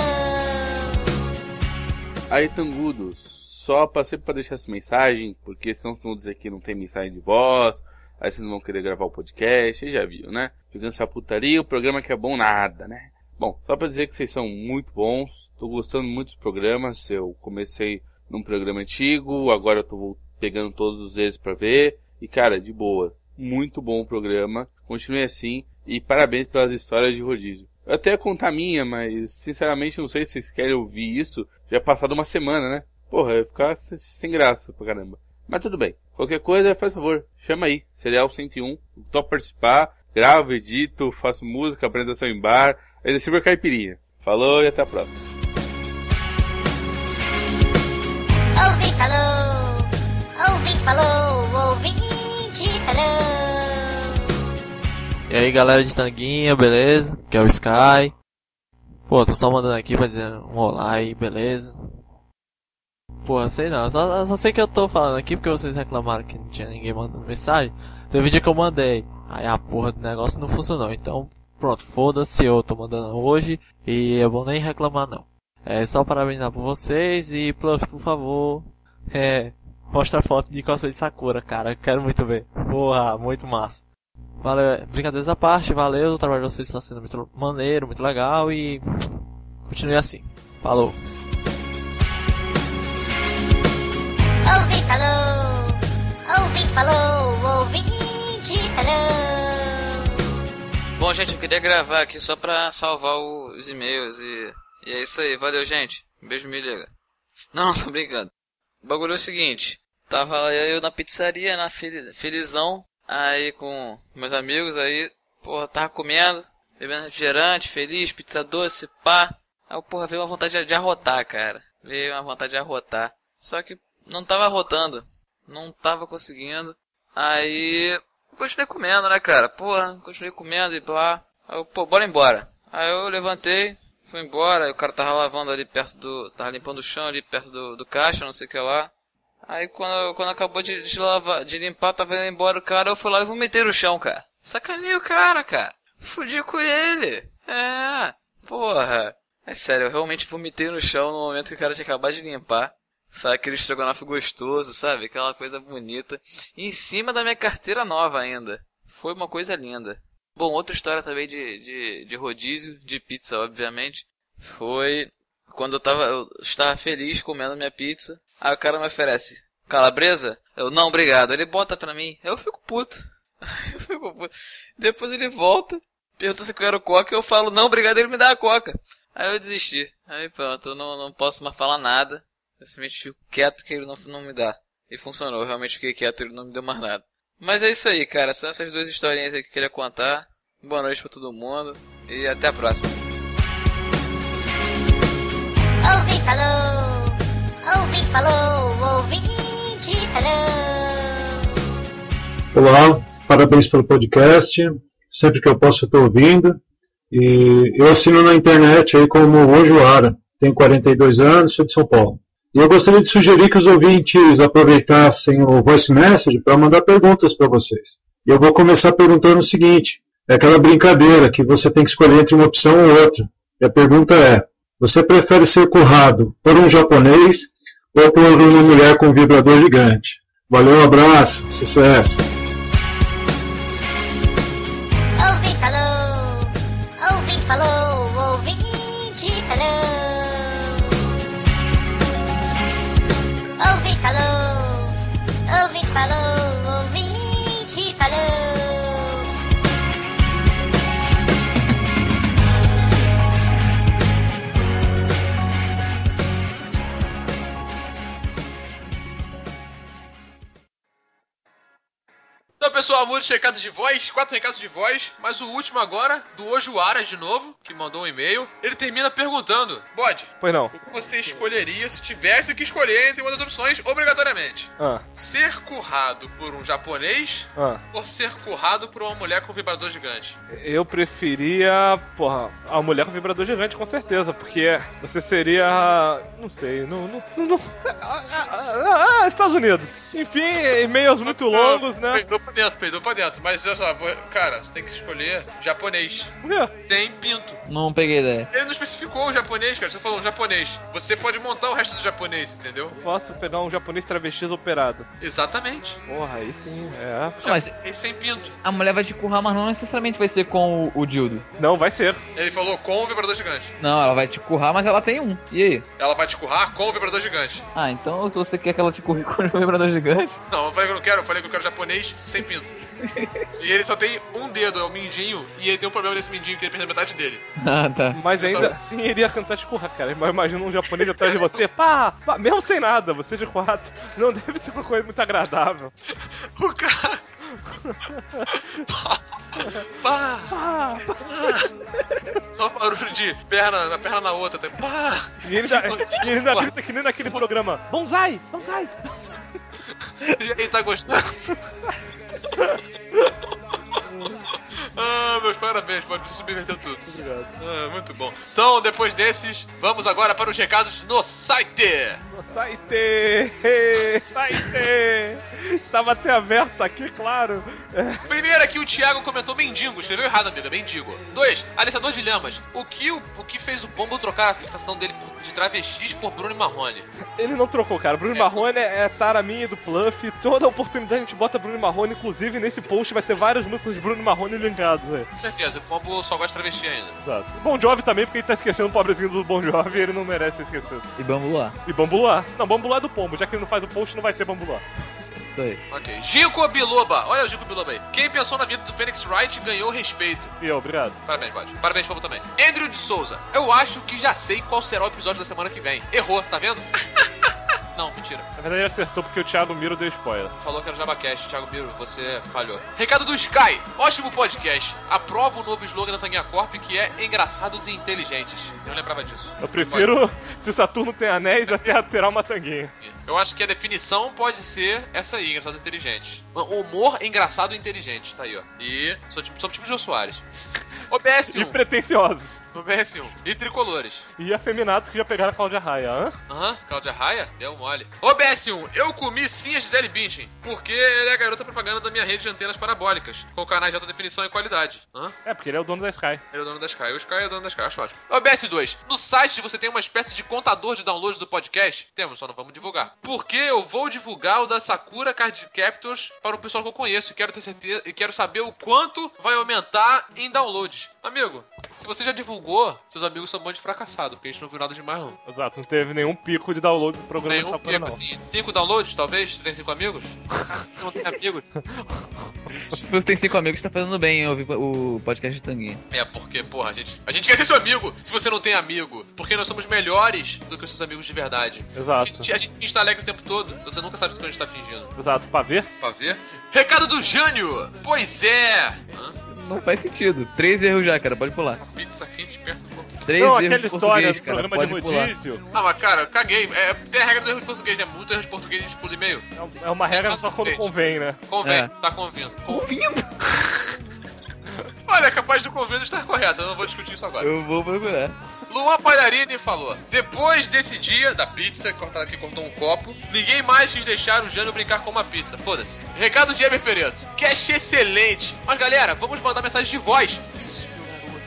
L: Aí, Tangudos, só passei pra deixar essa mensagem, porque senão vocês vão dizer que não tem mensagem de voz, aí vocês não vão querer gravar o podcast, aí já viu, né? Ficando essa putaria, o programa que é bom nada, né? Bom, só pra dizer que vocês são muito bons, tô gostando muito dos programas, eu comecei num programa antigo, agora eu tô pegando todos eles pra ver, e cara, de boa, muito bom o programa, continue assim, e parabéns pelas histórias de rodízio. Eu até ia contar a minha, mas sinceramente não sei se vocês querem ouvir isso, já é passado uma semana, né? Porra, ia ficar sem graça pra caramba. Mas tudo bem. Qualquer coisa, faz favor, chama aí. Serial 101. Topo participar, gravo, edito, faço música, apresentação em bar. Ainda sirva caipirinha. Falou e até a próxima.
K: Ouvinte falou.
M: E aí, galera de Tanguinha, beleza? Que é o Sky. Pô, tô só mandando aqui pra dizer um olá aí, beleza? Porra, sei não, só sei que eu tô falando aqui porque vocês reclamaram que não tinha ninguém mandando mensagem. Teve um dia que eu mandei, aí a porra do negócio não funcionou, então pronto, foda-se, eu tô mandando hoje e eu vou nem reclamar não. É só parabenizar por vocês e por favor, mostra a foto de cosplay de Sakura, cara, quero muito ver. Porra, muito massa. Valeu, brincadeiras à parte, valeu, o trabalho de vocês está sendo muito maneiro, muito legal e continue assim. Falou.
K: Ouvinte falou.
E: Bom, gente, eu queria gravar aqui só pra salvar os e-mails e é isso aí. Valeu, gente. Um beijo, me liga. Não, tô brincando. O bagulho é o seguinte. Tava eu na pizzaria, na felizão, aí com meus amigos, aí, porra, tava comendo, bebendo refrigerante, feliz, pizza doce, pá. Aí, porra, veio uma vontade de arrotar, cara. Veio uma vontade de arrotar. Só que não tava arrotando. Não tava conseguindo. Aí, eu continuei comendo, né, cara? Porra, continuei comendo e blá. Aí eu, pô, bora embora. Aí eu levantei, fui embora. Aí o cara tava lavando ali perto do... Tava limpando o chão ali perto do caixa, não sei o que lá. Aí quando acabou de limpar, tava indo embora o cara, eu fui lá e vomitei no chão, cara. Sacanei o cara. Fudi com ele. Porra. É sério, eu realmente vomitei no chão no momento que o cara tinha acabado de limpar. Sabe, aquele estrogonofe gostoso, sabe? Aquela coisa bonita. Em cima da minha carteira nova ainda. Foi uma coisa linda. Bom, outra história também de rodízio, de pizza, obviamente. Foi quando eu estava feliz comendo minha pizza. Aí o cara me oferece calabresa? Eu, não, obrigado. Ele bota pra mim. Eu fico puto. Depois ele volta Pergunta se eu quero coca, eu falo, não, brigadeiro me dá a coca. Aí eu desisti. Aí pronto, eu não posso mais falar nada. Eu simplesmente fico quieto que ele não me dá. E funcionou, eu realmente fiquei quieto e ele não me deu mais nada. Mas é isso aí, cara. São essas duas historinhas aí que eu queria contar. Boa noite pra todo mundo. E até a próxima.
K: Ouvinte falou, ouvinte falou.
N: Olá, parabéns pelo podcast. Sempre que eu posso eu estou ouvindo. E eu assino na internet aí como Ojuara. Tenho 42 anos, sou de São Paulo. E eu gostaria de sugerir que os ouvintes aproveitassem o Voice Message para mandar perguntas para vocês. E eu vou começar perguntando o seguinte. É aquela brincadeira que você tem que escolher entre uma opção ou outra. E a pergunta é, você prefere ser currado por um japonês ou por uma mulher com um vibrador gigante? Valeu, um abraço, sucesso!
K: Ouvinte falou, ouvinte falou. Ouvinte falou, ouvinte falou, ouvinte falou.
D: Então, pessoal, muitos recados de voz, 4 recados de voz, mas o último agora, do Ojuara de novo, que mandou um e-mail. Ele termina perguntando, Bode,
A: Pois não.
D: o que você escolheria se tivesse que escolher entre uma das opções obrigatoriamente? Ser currado por um japonês ou ser currado por uma mulher com vibrador gigante?
A: Eu preferia, a mulher com vibrador gigante, com certeza, porque você seria, não sei, Estados Unidos. Enfim, e-mails muito longos, né?
D: Peidou pra dentro, mas olha só, cara, você tem que escolher japonês.
A: Por quê?
D: Sem pinto.
E: Não peguei ideia.
D: Ele não especificou o japonês, cara, você falou um japonês. Você pode montar o resto do japonês, entendeu?
A: Eu posso pegar um japonês travesti operado.
D: Exatamente.
A: Porra, aí sim,
E: Mas
D: sem pinto.
E: a mulher vai te currar, mas não necessariamente vai ser com o dildo.
A: Não, vai ser.
D: Ele falou com o vibrador gigante.
E: Não, ela vai te currar, mas ela tem um. E aí?
D: Ela vai te currar com o vibrador gigante.
E: Ah, então se você quer que ela te curre com o vibrador gigante...
D: Não, eu falei que eu não quero, eu falei que eu quero japonês sem pinto. E ele só tem um dedo, é o mindinho, e ele tem um problema nesse mindinho que ele perdeu metade dele.
E: Ah, tá.
A: Mas ainda assim iria cantar de curra, cara. Mas imagina um japonês atrás de você, pá, mesmo sem nada, você de quatro. Não deve ser uma coisa muito agradável.
D: O cara... Pá! Pá! Só barulho de perna na outra, até pá!
A: E ele ainda grita que nem naquele programa, Bonsai! Bonsai!
D: E aí, tá gostando? Meus parabéns, pode subverter tudo.
A: Obrigado.
D: Muito bom. Então, depois desses, vamos agora para os recados no site.
A: No site! Tava até aberto aqui, claro.
D: Primeiro aqui o Thiago comentou mendigo, escreveu errado, amiga, mendigo. 2. Alessandro de Lamas. O que fez o Pombo trocar a fixação dele de travestis por Bruno e Marrone?
A: Ele não trocou, cara. Bruno e Marrone é tara minha e do Pluff. Toda oportunidade a gente bota Bruno e Marrone. Inclusive, nesse post vai ter várias músicas de Bruno e Marrone linkados aí.
D: Com certeza, o Pombo só gosta de travesti ainda.
A: Exato. Bon Jovi também, porque ele tá esquecendo o pobrezinho do Bon Jovi e ele não merece ser esquecido.
E: E Bambu Luar.
A: E Bambu Luar. Não, Bambu Luar é do Pombo. Já que ele não faz o post, não vai ter Bambu Luar.
E: Isso aí.
D: Ok. Gico Biloba. Olha o Gico Biloba aí. Quem pensou na vida do Phoenix Wright ganhou respeito.
A: E eu, obrigado.
D: Parabéns, Bode. Parabéns, Pombo também. Andrew de Souza. Eu acho que já sei qual será o episódio da semana que vem. Errou, tá vendo? Não, mentira.
A: Na verdade ele acertou porque o Thiago Miro deu spoiler.
D: Falou que era o Jabacast, Thiago Miro, você falhou. Recado do Sky. Ótimo podcast. Aprova o novo slogan da Tanguinha Corp, que é engraçados e inteligentes. Eu não lembrava disso.
A: Eu prefiro, se Saturno tem anéis, a Terra terá uma tanguinha.
D: Eu acho que a definição pode ser essa aí, engraçados e inteligentes. Humor engraçado e inteligente, tá aí, ó. E são tipos de Jô Soares. OBS1.
A: E pretenciosos.
D: OBS1. E tricolores.
A: E afeminados que já pegaram a Cláudia Raia, hã?
D: Cláudia Raia? Deu mole. OBS1. Eu comi sim a Gisele Bündchen, porque ele é a garota propaganda da minha rede de antenas parabólicas, com canais de alta definição e qualidade.
A: É, porque ele é o dono da Sky.
D: Ele é o dono da Sky. O Sky é o dono da Sky, acho ótimo. OBS2. No site você tem uma espécie de contador de downloads do podcast? Temos, só não vamos divulgar. Porque eu vou divulgar o da Sakura Card Captors para o pessoal que eu conheço e quero ter certeza e quero saber o quanto vai aumentar em downloads. Amigo, se você já divulgou, seus amigos são bons de fracassado, porque a gente não viu nada demais não.
A: Exato, não teve nenhum pico de download do programa
D: de Sakura, não. Assim, 5 downloads, talvez? Você tem 5 amigos? Não tem amigos?
O: Se você tem 5 amigos, tá fazendo bem em ouvir o podcast de Tanguinha.
D: É, porque, porra, a gente quer ser seu amigo se você não tem amigo. Porque nós somos melhores do que os seus amigos de verdade.
A: Exato.
D: A gente está alegre o tempo todo. Você nunca sabe se a gente tá fingindo.
A: Exato, pra ver?
D: Pra ver? Recado do Jânio! Pois é!
O: Não faz sentido. 3 erros já, cara. Pode pular.
D: Pizza quente perto do
O: 3
A: não,
O: erros
A: aquela
O: de
A: história
O: português,
A: do
O: cara.
A: programa
O: Pode
A: de
O: pular.
A: rodízio.
D: Ah, mas cara, eu caguei. Tem a regra do erro de português, né? Muito erro de português a gente pula e-mail.
A: É uma regra só quando convém, né?
D: Convém, tá convindo. Olha, é capaz do convênio estar correto, eu não vou discutir isso agora.
O: Eu vou procurar.
D: Luan Palharini falou: depois desse dia da pizza, cortaram aqui, cortou um copo, ninguém mais quis deixar o Jânio brincar com uma pizza. Foda-se. Recado de Eber Pereto: cast excelente. Mas galera, vamos mandar mensagem de voz. Isso, meu garoto.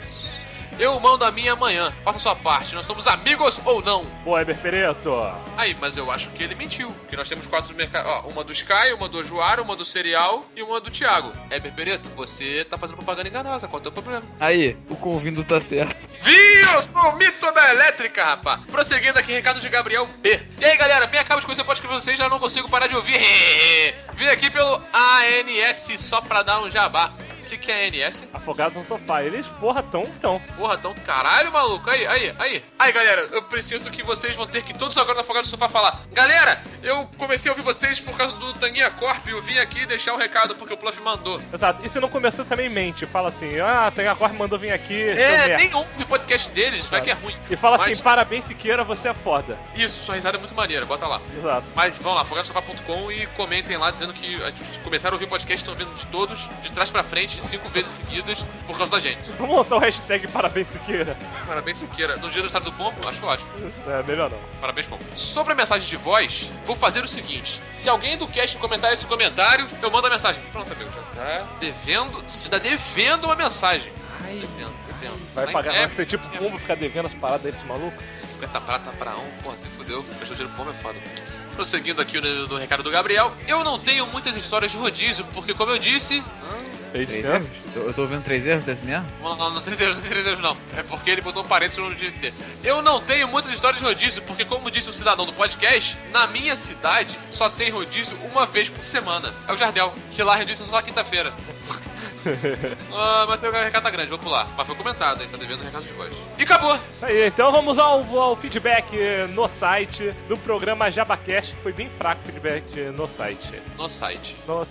D: Eu mando a minha amanhã. Faça a sua parte. Nós somos amigos ou não?
A: Pô, Eber Pereto.
D: Aí, mas eu acho que ele mentiu. Porque nós temos 4 mercados. Ó, uma do Sky, uma do Ojuara, uma do Cereal e uma do Thiago. Eber Pereto, você tá fazendo propaganda enganosa. Qual é o teu problema?
O: Aí, o convindo tá certo.
D: Viu? Sou o mito da elétrica, rapá. Prosseguindo aqui, recado de Gabriel B. E aí, galera, vem acaba de conhecer o podcast que vocês já não consigo parar de ouvir. Vim aqui pelo ANS só pra dar um jabá. O que é ANS?
A: Afogados no sofá. Eles, porra, tão.
D: Porra, tão caralho, maluco. Aí, galera, eu preciso que vocês vão ter que todos agora no Afogados no Sofá falar: galera, eu comecei a ouvir vocês por causa do Tanguinha Corp e eu vim aqui deixar o recado porque o Pluff mandou.
A: Exato. E se não começou, também mente. Fala assim: Tanguinha Corp mandou vir aqui.
D: Nem ouve podcast deles, vai que é ruim.
A: E fala assim: parabéns, Siqueira, você é foda.
D: Isso, sua risada é muito maneira, bota lá.
A: Exato.
D: Mas vão lá, afogadosofá.com e comentem lá dizendo que começaram a ouvir o podcast, estão ouvindo de todos, de trás pra frente, 5 vezes seguidas, por causa da gente.
A: Vamos montar o hashtag Parabéns Siqueira.
D: Parabéns Siqueira. No dia do estado do Pombo, acho ótimo.
A: É, melhor não.
D: Parabéns, Pombo. Sobre a mensagem de voz, vou fazer o seguinte: se alguém do cast comentar esse comentário, eu mando a mensagem. Pronto, amigo, já tá devendo. Você tá devendo uma mensagem. Devendo.
A: Vai pagar, vai ser tipo Pombo ficar devendo as paradas aí desse maluco?
D: 50 prata pra um, porra, se fudeu. Gastou dinheiro Pombo é foda. Prosseguindo aqui no recado do Gabriel, eu não tenho muitas histórias de rodízio, porque como eu disse...
O: 3 erros? Eu tô ouvindo 3 erros desse mesmo?
D: Não, 3 erros não. É porque ele botou um parênteses no dia de ter. Eu não tenho muitas histórias de rodízio, porque como disse o cidadão do podcast, na minha cidade só tem rodízio uma vez por semana. É o Jardel, que lá rodízio só quinta-feira. Mas tem um recado tá grande, vou pular. Mas foi comentado, hein? Tá devendo um recado de voz. E acabou!
A: Aí, então vamos ao feedback no site do programa JabaCast, que foi bem fraco o feedback no site. No site,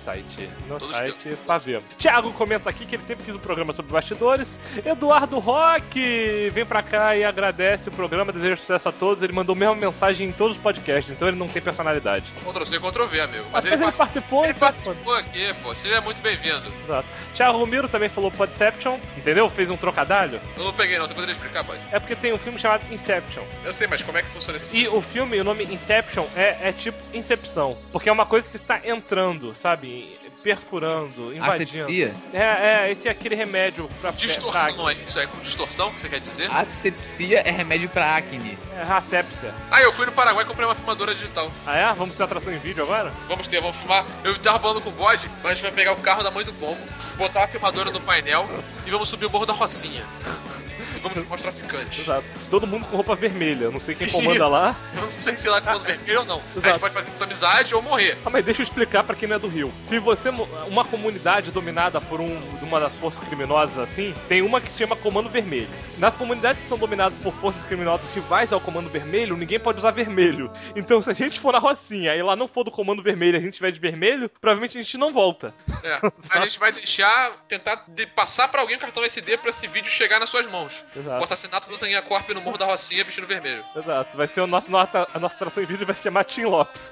A: pra ver. Thiago comenta aqui que ele sempre quis um programa sobre bastidores. Eduardo Roque vem pra cá e agradece o programa, deseja sucesso a todos. Ele mandou a mesma mensagem em todos os podcasts, então ele não tem personalidade.
D: Ctrl-C, Ctrl-V, amigo.
A: Mas ele participou.
D: Ele participou aqui, pô. Seja muito bem-vindo.
A: Exato. Thiago Romero também falou Podception, entendeu? Fez um trocadilho.
D: Eu não peguei não, você poderia explicar, pode?
A: É porque tem um filme chamado Inception.
D: Eu sei, mas como é que funciona esse filme?
A: E o filme, o nome Inception é tipo Incepção. Porque é uma coisa que está entrando, sabe? Perfurando, invadindo.
O: Asepsia?
A: Esse é aquele remédio pra...
D: Distorção, não é isso? É com distorção que você quer dizer?
O: Asepsia é remédio pra acne.
A: É asepsia.
D: Eu fui no Paraguai e comprei uma filmadora digital.
A: Ah é? Vamos ter atração em vídeo agora?
D: Vamos filmar. Eu tava falando com o bode, mas a gente vai pegar o carro da mãe do Pombo, botar a filmadora no painel e vamos subir o Morro da Rocinha. Vamos filmar os traficantes.
A: Exato. Todo mundo com roupa vermelha. Não sei quem comanda lá.
D: Eu não sei se lá comanda vermelho ou não. Exato. A gente pode fazer muita amizade ou morrer.
A: Mas deixa eu explicar pra quem não é do Rio. Se você... Uma comunidade dominada por uma das forças criminosas assim, tem uma que se chama Comando Vermelho. Nas comunidades que são dominadas por forças criminosas rivais ao Comando Vermelho, ninguém pode usar vermelho. Então se a gente for na Rocinha e lá não for do Comando Vermelho e a gente tiver de vermelho, provavelmente a gente não volta.
D: A gente vai tentar passar pra alguém o cartão SD pra esse vídeo chegar nas suas mãos.
A: Exato.
D: O assassinato do Tanguinha Corp no Morro da Rocinha vestindo vermelho.
A: Exato, vai ser a nossa atração em vídeo vai se chamar Tim Lopes.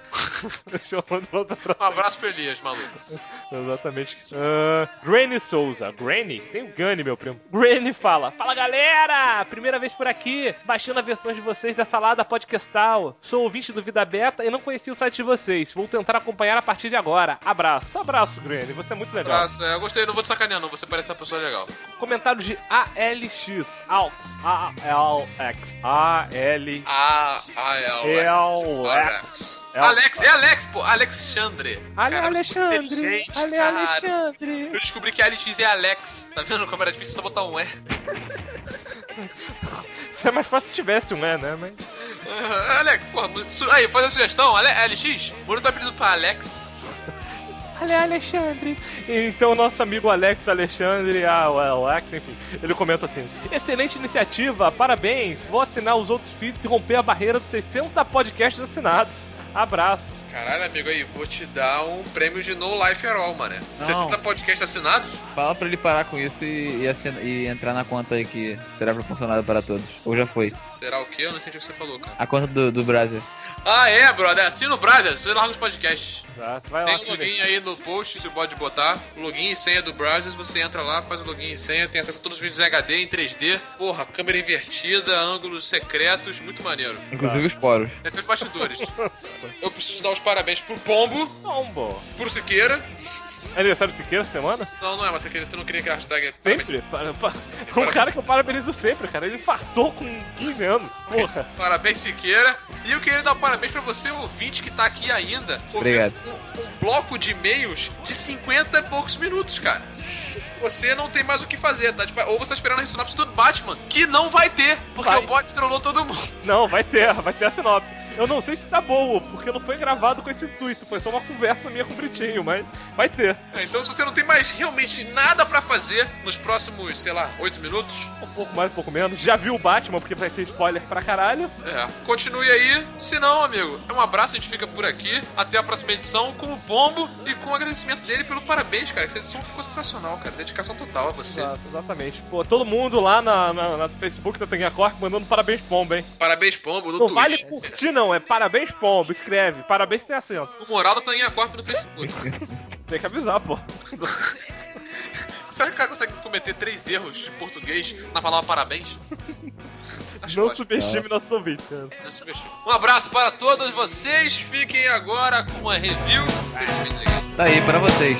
D: Um abraço pro Elias, maluco.
A: Exatamente. Granny Souza. Granny? Tem o Gani, meu primo. Granny fala: fala galera! Primeira vez por aqui, baixando a versão de vocês da Salada Podcastal. Sou ouvinte do Vida Beta e não conhecia o site de vocês. Vou tentar acompanhar a partir de agora. Abraço, Granny. Você é muito legal.
D: Abraço, eu gostei, não vou te sacanear não, você parece uma pessoa legal.
A: Comentário de ALX.
D: Alex, pô, Alexandre.
A: Alexandre.
D: Eu descobri que ALX é Alex. Tá vendo como era difícil só botar um E?
A: Isso é mais fácil se tivesse um E, né? Mas...
D: Alex, porra, aí, faz a sugestão, ALX, muda o teu apelido pra Alex.
A: Olha, Alexandre. Então o nosso amigo Alex Alexandre, o Alex, enfim, ele comenta assim: excelente iniciativa, parabéns, vou assinar os outros feeds e romper a barreira de 60 podcasts assinados. Abraços.
D: Caralho, amigo, aí, vou te dar um prêmio de No Life at All, mané. 60 podcasts assinados?
O: Fala pra ele parar com isso e entrar na conta aí que será proporcionada para todos. Ou já foi.
D: Será o quê? Eu não entendi o que você falou, cara.
O: A conta do Brasil.
D: Ah, é, brother. Assina o Brasil, você larga os podcasts.
A: Exato, vai
D: tem
A: lá.
D: um login aí no post, você pode botar. Login e senha do Brasil, você entra lá, faz o login e senha, tem acesso a todos os vídeos em HD, em 3D. Porra, câmera invertida, ângulos secretos, muito maneiro.
O: Inclusive os poros.
D: Tem os bastidores. Eu preciso dar os parabéns pro Pombo. Pro Siqueira.
A: É aniversário do Siqueira essa semana?
D: Não é, mas você não queria que a hashtag...
A: Sempre? Um cara que eu parabenizo sempre, cara. Ele infartou com 15 anos. Porra.
D: Parabéns, Siqueira. E eu queria dar parabéns pra você, ouvinte, que tá aqui ainda.
O: Obrigado.
D: Um bloco de e-mails de 50 e poucos minutos, cara. Você não tem mais o que fazer, tá? Tipo, ou você tá esperando a sinopse do Batman, que não vai ter, porque o bot trollou todo mundo.
A: Não, vai ter a sinopse. Eu não sei se tá boa, porque não foi gravado com esse intuito, foi só uma conversa minha com o Britinho, mas vai ter.
D: Então se você não tem mais realmente nada pra fazer nos próximos, sei lá, 8 minutos...
A: Um pouco mais, um pouco menos. Já viu o Batman, porque vai ter spoiler pra caralho.
D: Continue aí. Se não, amigo, um abraço, a gente fica por aqui. Até a próxima edição com o Pombo e com o agradecimento dele pelo parabéns, cara. Essa edição ficou sensacional, cara. Dedicação total a você.
A: Exatamente. Pô, todo mundo lá na Facebook da Tanguinha Corp mandando parabéns, Pombo, hein?
D: Parabéns, Pombo, no
A: Não
D: Twitch.
A: Vale curtir, não. É parabéns, Pombo. Escreve. Parabéns tem acento.
D: O moral da Tanguinha Corp no Facebook.
A: Tem que avisar, pô.
D: Será que o cara consegue cometer 3 erros de português na palavra parabéns?
A: Não subestime nosso ouvinte, cara.
D: Não subestime. Um abraço para todos vocês. Fiquem agora com a review.
O: Tá aí pra vocês.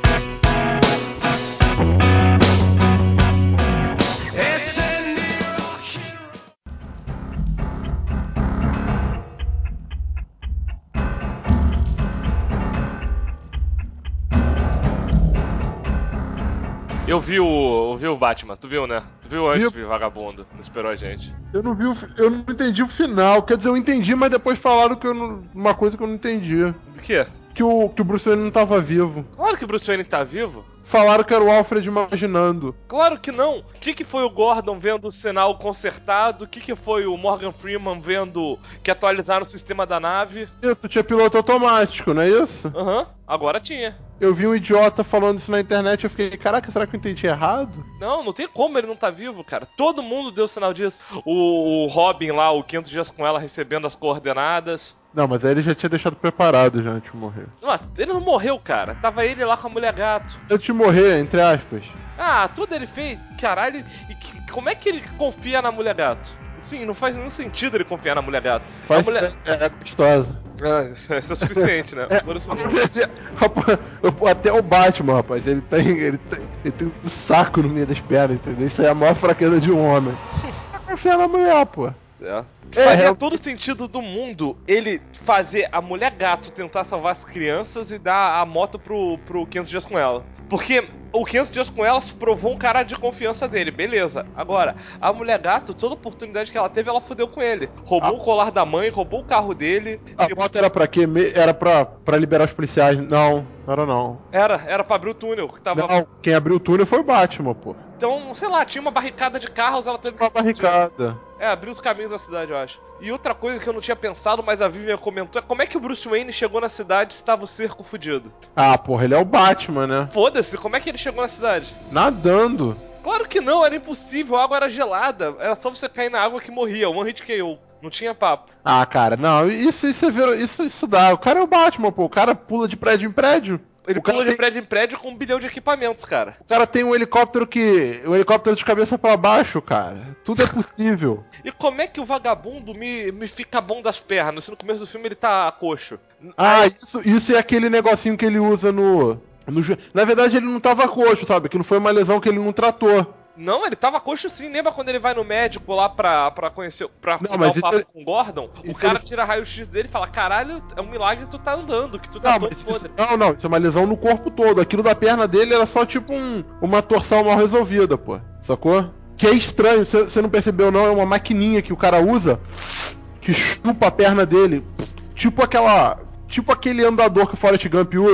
A: Eu vi o Batman, tu viu, né? Tu viu antes, vagabundo, não esperou a gente.
B: Eu não vi eu não entendi o final, quer dizer, eu entendi, mas depois falaram que uma coisa que eu não entendi.
A: Do quê?
B: Que o Bruce Wayne não tava vivo.
A: Claro que o Bruce Wayne tá vivo.
B: Falaram que era o Alfred imaginando.
A: Claro que não. O que foi o Gordon vendo o sinal consertado? O que foi o Morgan Freeman vendo que atualizaram o sistema da nave?
B: Isso, tinha piloto automático, não é isso?
A: Aham, agora tinha.
B: Eu vi um idiota falando isso na internet e eu fiquei, caraca, será que eu entendi errado?
A: Não tem como ele não tá vivo, cara. Todo mundo deu sinal disso. O Robin lá, o 500 dias com ela, recebendo as coordenadas.
B: Não, mas aí ele já tinha deixado preparado já antes de morrer.
A: Não, ele não morreu, cara. Tava ele lá com a mulher gato.
B: Antes de morrer, entre aspas.
A: Ah, tudo ele fez. Caralho, como é que ele confia na mulher gato? Sim, não faz nenhum sentido ele confiar na mulher gato.
B: Faz,
A: a mulher...
B: é gostosa.
A: Isso é suficiente, né?
B: Até o Batman, rapaz, ele tem um saco no meio das pernas, entendeu? Isso é a maior fraqueza de um homem. Confiar na mulher, pô.
A: Certo. Faria todo sentido do mundo ele fazer a mulher gato tentar salvar as crianças e dar a moto pro 500 dias com ela. Porque o 500 dias com ela se provou um cara de confiança dele, beleza. Agora, a mulher gato, toda oportunidade que ela teve, ela fodeu com ele. Roubou o colar da mãe, roubou o carro dele.
B: A moto era pra quê? Era pra liberar os policiais? Não era não.
A: Era pra abrir o túnel. Que tava...
B: Não, quem abriu o túnel foi o Batman, pô.
A: Então, sei lá, tinha uma barricada de carros, ela teve
B: uma barricada.
A: Abriu os caminhos da cidade, eu acho. E outra coisa que eu não tinha pensado, mas a Vivian comentou, é como é que o Bruce Wayne chegou na cidade se estava o cerco fudido?
B: Ah, porra, ele é o Batman, né?
A: Foda-se, como é que ele chegou na cidade?
B: Nadando.
A: Claro que não, era impossível, a água era gelada. Era só você cair na água que morria, one hit KO. Não tinha papo.
B: Ah, cara, não, isso dá. O cara é o Batman, pô. O cara pula de prédio em prédio.
A: Ele pula de prédio em prédio com 1 bilhão de equipamentos, cara.
B: O cara tem um helicóptero de cabeça pra baixo, cara. Tudo é possível.
A: E como é que o vagabundo me fica bom das pernas? Se no começo do filme ele tá coxo.
B: Ah, isso é aquele negocinho que ele usa no... Na verdade ele não tava coxo, sabe? Aquilo foi uma lesão que ele não tratou.
A: Não, ele tava coxo sim. Lembra quando ele vai no médico lá pra conhecer, pra dar um papo com o Gordon? O cara tira raio-x dele e fala, caralho, é um milagre tu tá andando, que tu tá todo foda.
B: Não, isso é uma lesão no corpo todo. Aquilo da perna dele era só tipo uma torção mal resolvida, pô. Sacou? Que é estranho, você não percebeu não, é uma maquininha que o cara usa que chupa a perna dele. Tipo aquele andador que o Forrest Gump usa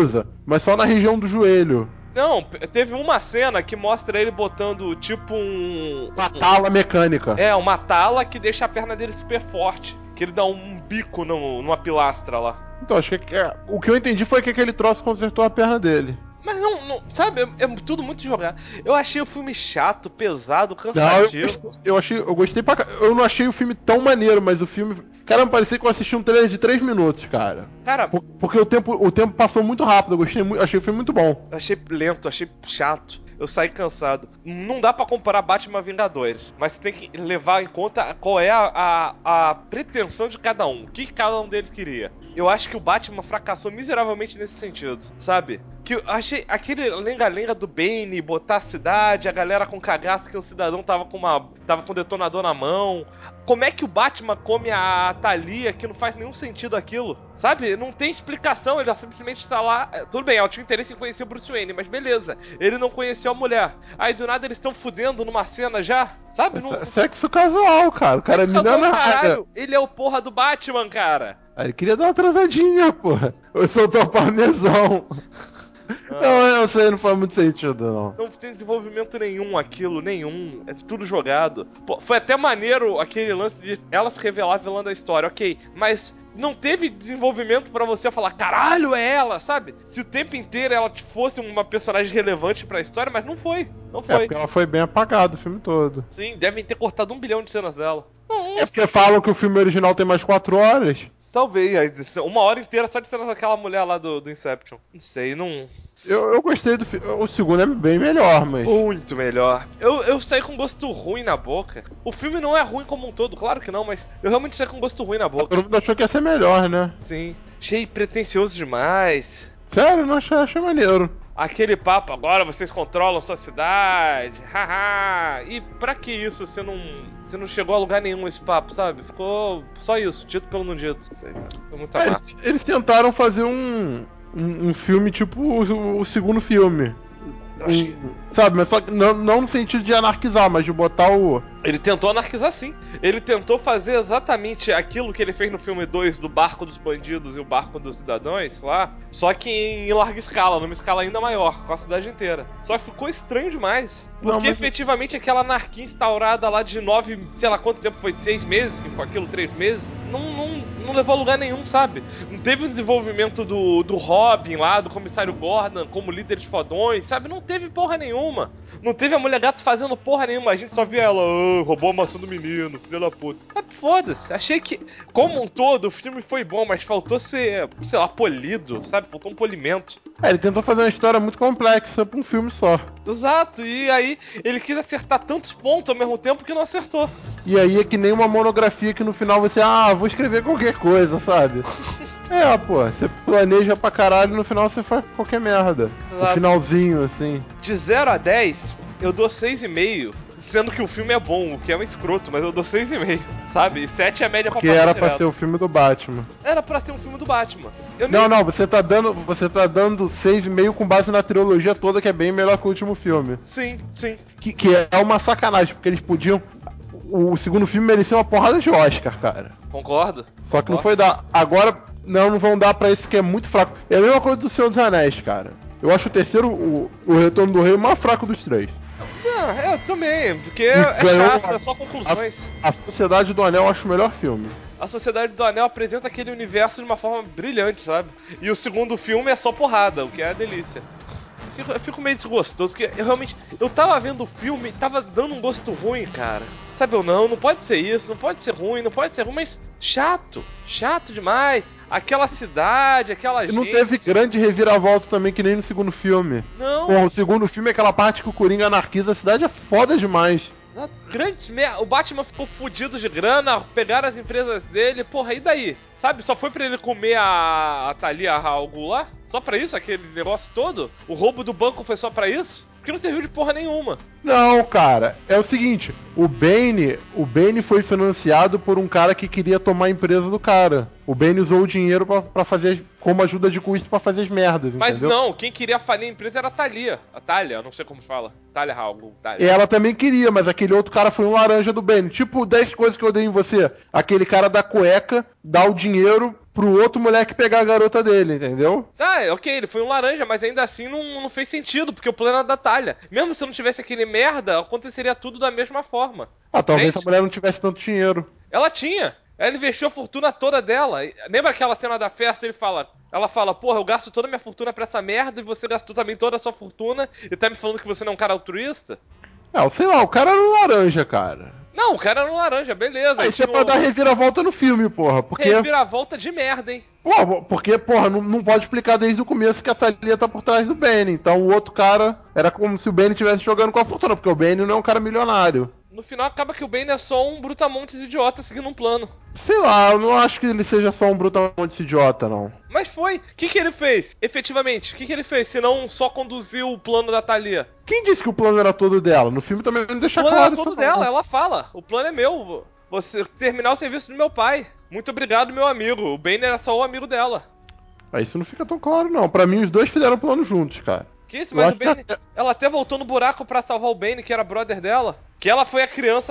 B: mas só na região do joelho.
A: Não, teve uma cena que mostra ele botando tipo
B: uma tala mecânica.
A: Uma tala que deixa a perna dele super forte. Que ele dá um bico numa pilastra lá.
B: Então, acho que o que eu entendi foi que aquele troço consertou a perna dele.
A: Mas não sabe, é tudo muito jogado. Eu achei o filme chato, pesado, cansativo.
B: Não, eu gostei pra. Eu não achei o filme tão maneiro, mas o filme. Cara, me parecia que eu assisti um trailer de 3 minutos, cara.
A: Cara.
B: Porque o tempo passou muito rápido, eu gostei muito, achei o filme muito bom.
A: Achei lento, achei chato. Eu saí cansado. Não dá pra comparar Batman Vingadores, mas você tem que levar em conta qual é a pretensão de cada um. O que cada um deles queria. Eu acho que o Batman fracassou miseravelmente nesse sentido, sabe? Que eu achei aquele lenga-lenga do Bane, botar a cidade, a galera com cagaço que o cidadão tava com um detonador na mão. Como é que o Batman come a Thalia, que não faz nenhum sentido aquilo? Sabe? Não tem explicação, ele simplesmente está lá. Tudo bem, ela tinha interesse em conhecer o Bruce Wayne, mas beleza. Ele não conheceu a mulher. Aí do nada eles estão fudendo numa cena já, sabe?
B: Sexo casual, cara. O cara é milionário.
A: Ele é o porra do Batman, cara.
B: Ele queria dar uma atrasadinha, porra. Eu soltou o parmesão. Não, eu sei, não faz muito sentido, não.
A: Não tem desenvolvimento nenhum aquilo, nenhum. É tudo jogado. Pô, foi até maneiro aquele lance de ela se revelar vilã a história, ok. Mas não teve desenvolvimento pra você falar, caralho, é ela, sabe? Se o tempo inteiro ela fosse uma personagem relevante pra história, mas não foi. Não foi.
B: Porque ela foi bem apagada o filme todo.
A: Sim, devem ter cortado 1 bilhão de cenas dela.
B: É porque falam que o filme original tem mais 4 horas.
A: Talvez, 1 hora inteira só de cenas daquela mulher lá do Inception. Não sei, não...
B: Eu gostei do filme. O segundo é bem melhor, mas...
A: Muito melhor. Eu saí com gosto ruim na boca. O filme não é ruim como um todo, claro que não, mas eu realmente saí com gosto ruim na boca.
B: Todo mundo achou que ia ser melhor, né?
A: Sim. Achei pretencioso demais.
B: Sério? Não achei maneiro.
A: Aquele papo, agora vocês controlam sua cidade, haha. E pra que isso? Você não chegou a lugar nenhum esse papo, sabe? Ficou só isso, dito pelo não dito. Sei, tá? Foi muito massa.
B: Eles tentaram fazer um filme tipo o segundo filme. Sabe, mas só que não no sentido de anarquizar, mas de botar o...
A: Ele tentou anarquizar sim. Ele tentou fazer exatamente aquilo que ele fez no filme 2 do barco dos bandidos e o barco dos cidadãos lá, só que em larga escala, numa escala ainda maior, com a cidade inteira. Só que ficou estranho demais. Porque efetivamente aquela anarquia instaurada lá de 9, sei lá quanto tempo foi, 6 meses que ficou aquilo, 3 meses, não levou a lugar nenhum, sabe? Não teve um desenvolvimento do Robin lá, do comissário Gordon como líderes fodões, sabe? Não teve porra nenhuma. Não teve a mulher gato fazendo porra nenhuma. A gente só via ela, roubou a maçã do menino, filho da puta. Ah, foda-se. Achei que, como um todo, o filme foi bom, mas faltou ser, sei lá, polido, sabe? Faltou um polimento.
B: Ele tentou fazer uma história muito complexa pra um filme só.
A: Exato, e aí ele quis acertar tantos pontos ao mesmo tempo que não acertou.
B: E aí é que nem uma monografia que no final você, vou escrever qualquer coisa, sabe? Pô, você planeja pra caralho e no final você faz qualquer merda. No finalzinho, assim.
A: De 0 a 10, eu dou 6,5, sendo que o filme é bom, o que é um escroto, mas eu dou 6,5, sabe? E 7 é a média
B: que era pra ser o filme do Batman.
A: Era pra ser um filme do Batman.
B: Não, você tá dando 6,5 com base na trilogia toda, que é bem melhor que o último filme.
A: Sim.
B: Que é uma sacanagem, porque eles podiam... O segundo filme merecia uma porrada de Oscar, cara.
A: Concordo.
B: Só que não foi dar. Agora, não vão dar pra esse que é muito fraco. É a mesma coisa do Senhor dos Anéis, cara. Eu acho o terceiro, o Retorno do Rei, o mais fraco dos 3.
A: Eu também, porque é chato, é só conclusões.
B: A Sociedade do Anel eu acho o melhor filme.
A: A Sociedade do Anel apresenta aquele universo de uma forma brilhante, sabe? E o segundo filme é só porrada, o que é a delícia. Eu fico meio desgostoso, porque eu tava vendo o filme e tava dando um gosto ruim, cara. Sabe ou não pode ser isso, não pode ser ruim, mas chato demais. Aquela cidade, aquela gente...
B: Não teve grande reviravolta também, que nem no segundo filme.
A: Não.
B: Pô, o segundo filme é aquela parte que o Coringa anarquiza a cidade, é foda demais.
A: Grandes merda. O Batman ficou fudido de grana, pegaram as empresas dele, porra, e daí? Sabe, só foi pra ele comer a Thalia Al Ghul lá? Só pra isso, aquele negócio todo? O roubo do banco foi só pra isso? Porque não serviu de porra nenhuma.
B: Não, cara, é o seguinte, O Bane foi financiado por um cara que queria tomar a empresa do cara. O Bane usou o dinheiro pra fazer como ajuda de custo pra fazer as merdas,
A: Mas
B: entendeu?
A: não, quem queria falir a empresa era a Thalia. A Thalia, não sei como fala. Thalia Hall, Thalia.
B: Ela também queria, mas aquele outro cara foi um laranja do Bane. Tipo, 10 coisas que eu odeio em você. Aquele cara da cueca dá o dinheiro pro outro moleque pegar a garota dele, entendeu?
A: Tá, ok, ele foi um laranja, mas ainda assim não fez sentido, porque o plano era da Thalia. Mesmo se não tivesse aquele merda, aconteceria tudo da mesma forma.
B: Ah, talvez
A: Entende?
B: a mulher não tivesse tanto dinheiro.
A: Ela tinha. Ela investiu a fortuna toda dela. Lembra aquela cena da festa? Ela fala, porra, eu gasto toda a minha fortuna pra essa merda e você gastou também toda a sua fortuna e tá me falando que você não é um cara altruísta?
B: Não, sei lá, o cara era um laranja, cara.
A: Não, o cara era um laranja, beleza.
B: Isso é pra dar reviravolta no filme, porra. Porque,
A: Reviravolta de merda, hein?
B: porque não pode explicar desde o começo que a Thalia tá por trás do Bane. Então o outro cara era como se o Bane estivesse jogando com a fortuna, porque o Bane não é um cara milionário.
A: No final acaba que o Bane é só um brutamontes idiota seguindo um plano.
B: Sei lá, eu não acho que ele seja só um brutalmente idiota, não.
A: Mas foi. O que ele fez? Efetivamente, o que ele fez? Se não só conduziu o plano da Thalia?
B: Quem disse que o plano era todo dela? No filme também não deixa
A: O plano
B: claro
A: era
B: isso.
A: todo dela, ela fala. O plano é meu. Você terminar o serviço do meu pai. Muito obrigado, meu amigo. O Bane era só o amigo dela.
B: Mas isso não fica tão claro, não. Pra mim, os dois fizeram o plano juntos, cara.
A: Que isso? Mas o Bane... Ela até voltou no buraco pra salvar o Bane, que era brother dela. Que ela foi a criança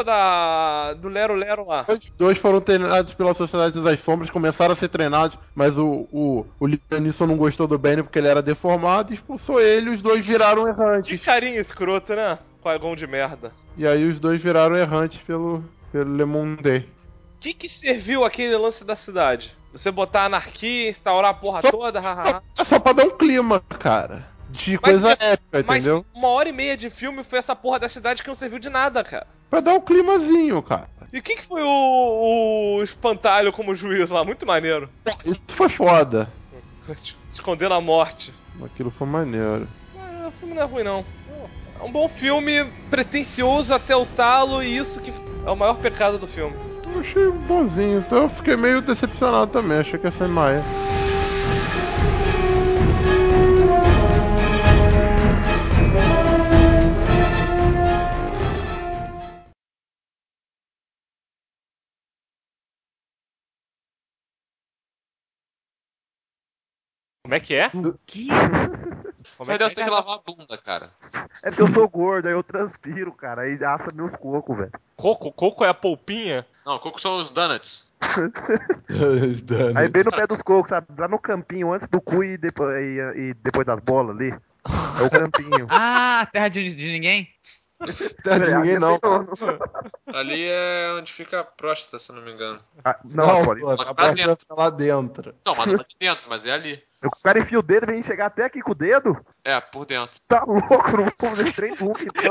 A: do Lero Lero lá.
B: Os dois foram treinados pela Sociedade das Sombras, começaram a ser treinados, mas o Liam Neeson não gostou do Bane porque ele era deformado e expulsou ele, os dois viraram errantes.
A: Que carinha escrota, né? Qui-Gon de merda.
B: E aí os dois viraram errantes pelo Le Monde.
A: O que serviu aquele lance da cidade? Você botar anarquia, instaurar a porra toda, hahaha.
B: É só pra dar um clima, cara. De coisa épica, entendeu?
A: Mas 1h30 de filme foi essa porra da cidade que não serviu de nada, cara.
B: Pra dar um climazinho, cara.
A: E o que foi o espantalho como juiz lá? Muito maneiro.
B: Isso foi foda.
A: Escondendo a morte.
B: Aquilo foi maneiro.
A: O filme não é ruim, não. É um bom filme, pretencioso até o talo, e isso que é o maior pecado do filme.
B: Eu achei bonzinho, então eu fiquei meio decepcionado também, achei que ia ser Maia.
A: Como é que é?
F: O quê?
D: Como é que você tem que lavar a bunda, cara?
F: É porque eu sou gordo, aí eu transpiro, cara, aí assa meus cocos, velho.
A: Coco é a polpinha?
D: Não, coco são os donuts.
F: Aí bem no pé dos cocos, sabe? Lá no campinho, antes do cu e depois das bolas ali. É o campinho.
O: Ah, terra de ninguém?
B: Terra de ninguém não.
D: Ali é onde fica a próstata, se eu não me engano.
F: Ah, não, pode.
B: A próstata tá lá dentro.
D: Não, mas não é de dentro, mas é ali.
F: O cara enfia o dedo e vem chegar até aqui com o dedo?
D: É, por dentro.
F: Tá louco, não vou fazer trem nunca, então.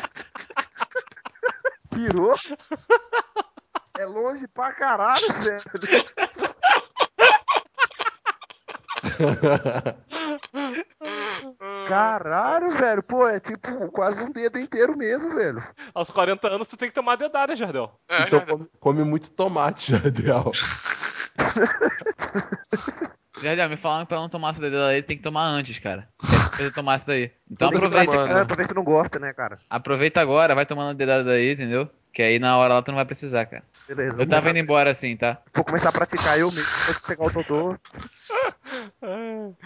F: Tirou? É longe pra caralho, velho. Caralho, velho. Pô, é tipo quase um dedo inteiro mesmo, velho.
A: Aos 40 anos tu tem que tomar dedada, Jardel.
B: Então come muito tomate, Jardel.
O: Jardel, me falaram que pra não tomar essa dedada aí tem que tomar antes, cara. Se você tomar essa daí. Então aproveita, cara.
F: Pra ver se não gosta, né, cara?
O: Aproveita agora, vai tomando a dedada daí, entendeu? Que aí na hora lá tu não vai precisar, cara.
F: Beleza.
O: Eu tava indo embora assim, tá?
F: Vou começar a praticar eu mesmo, vou pegar o doutor.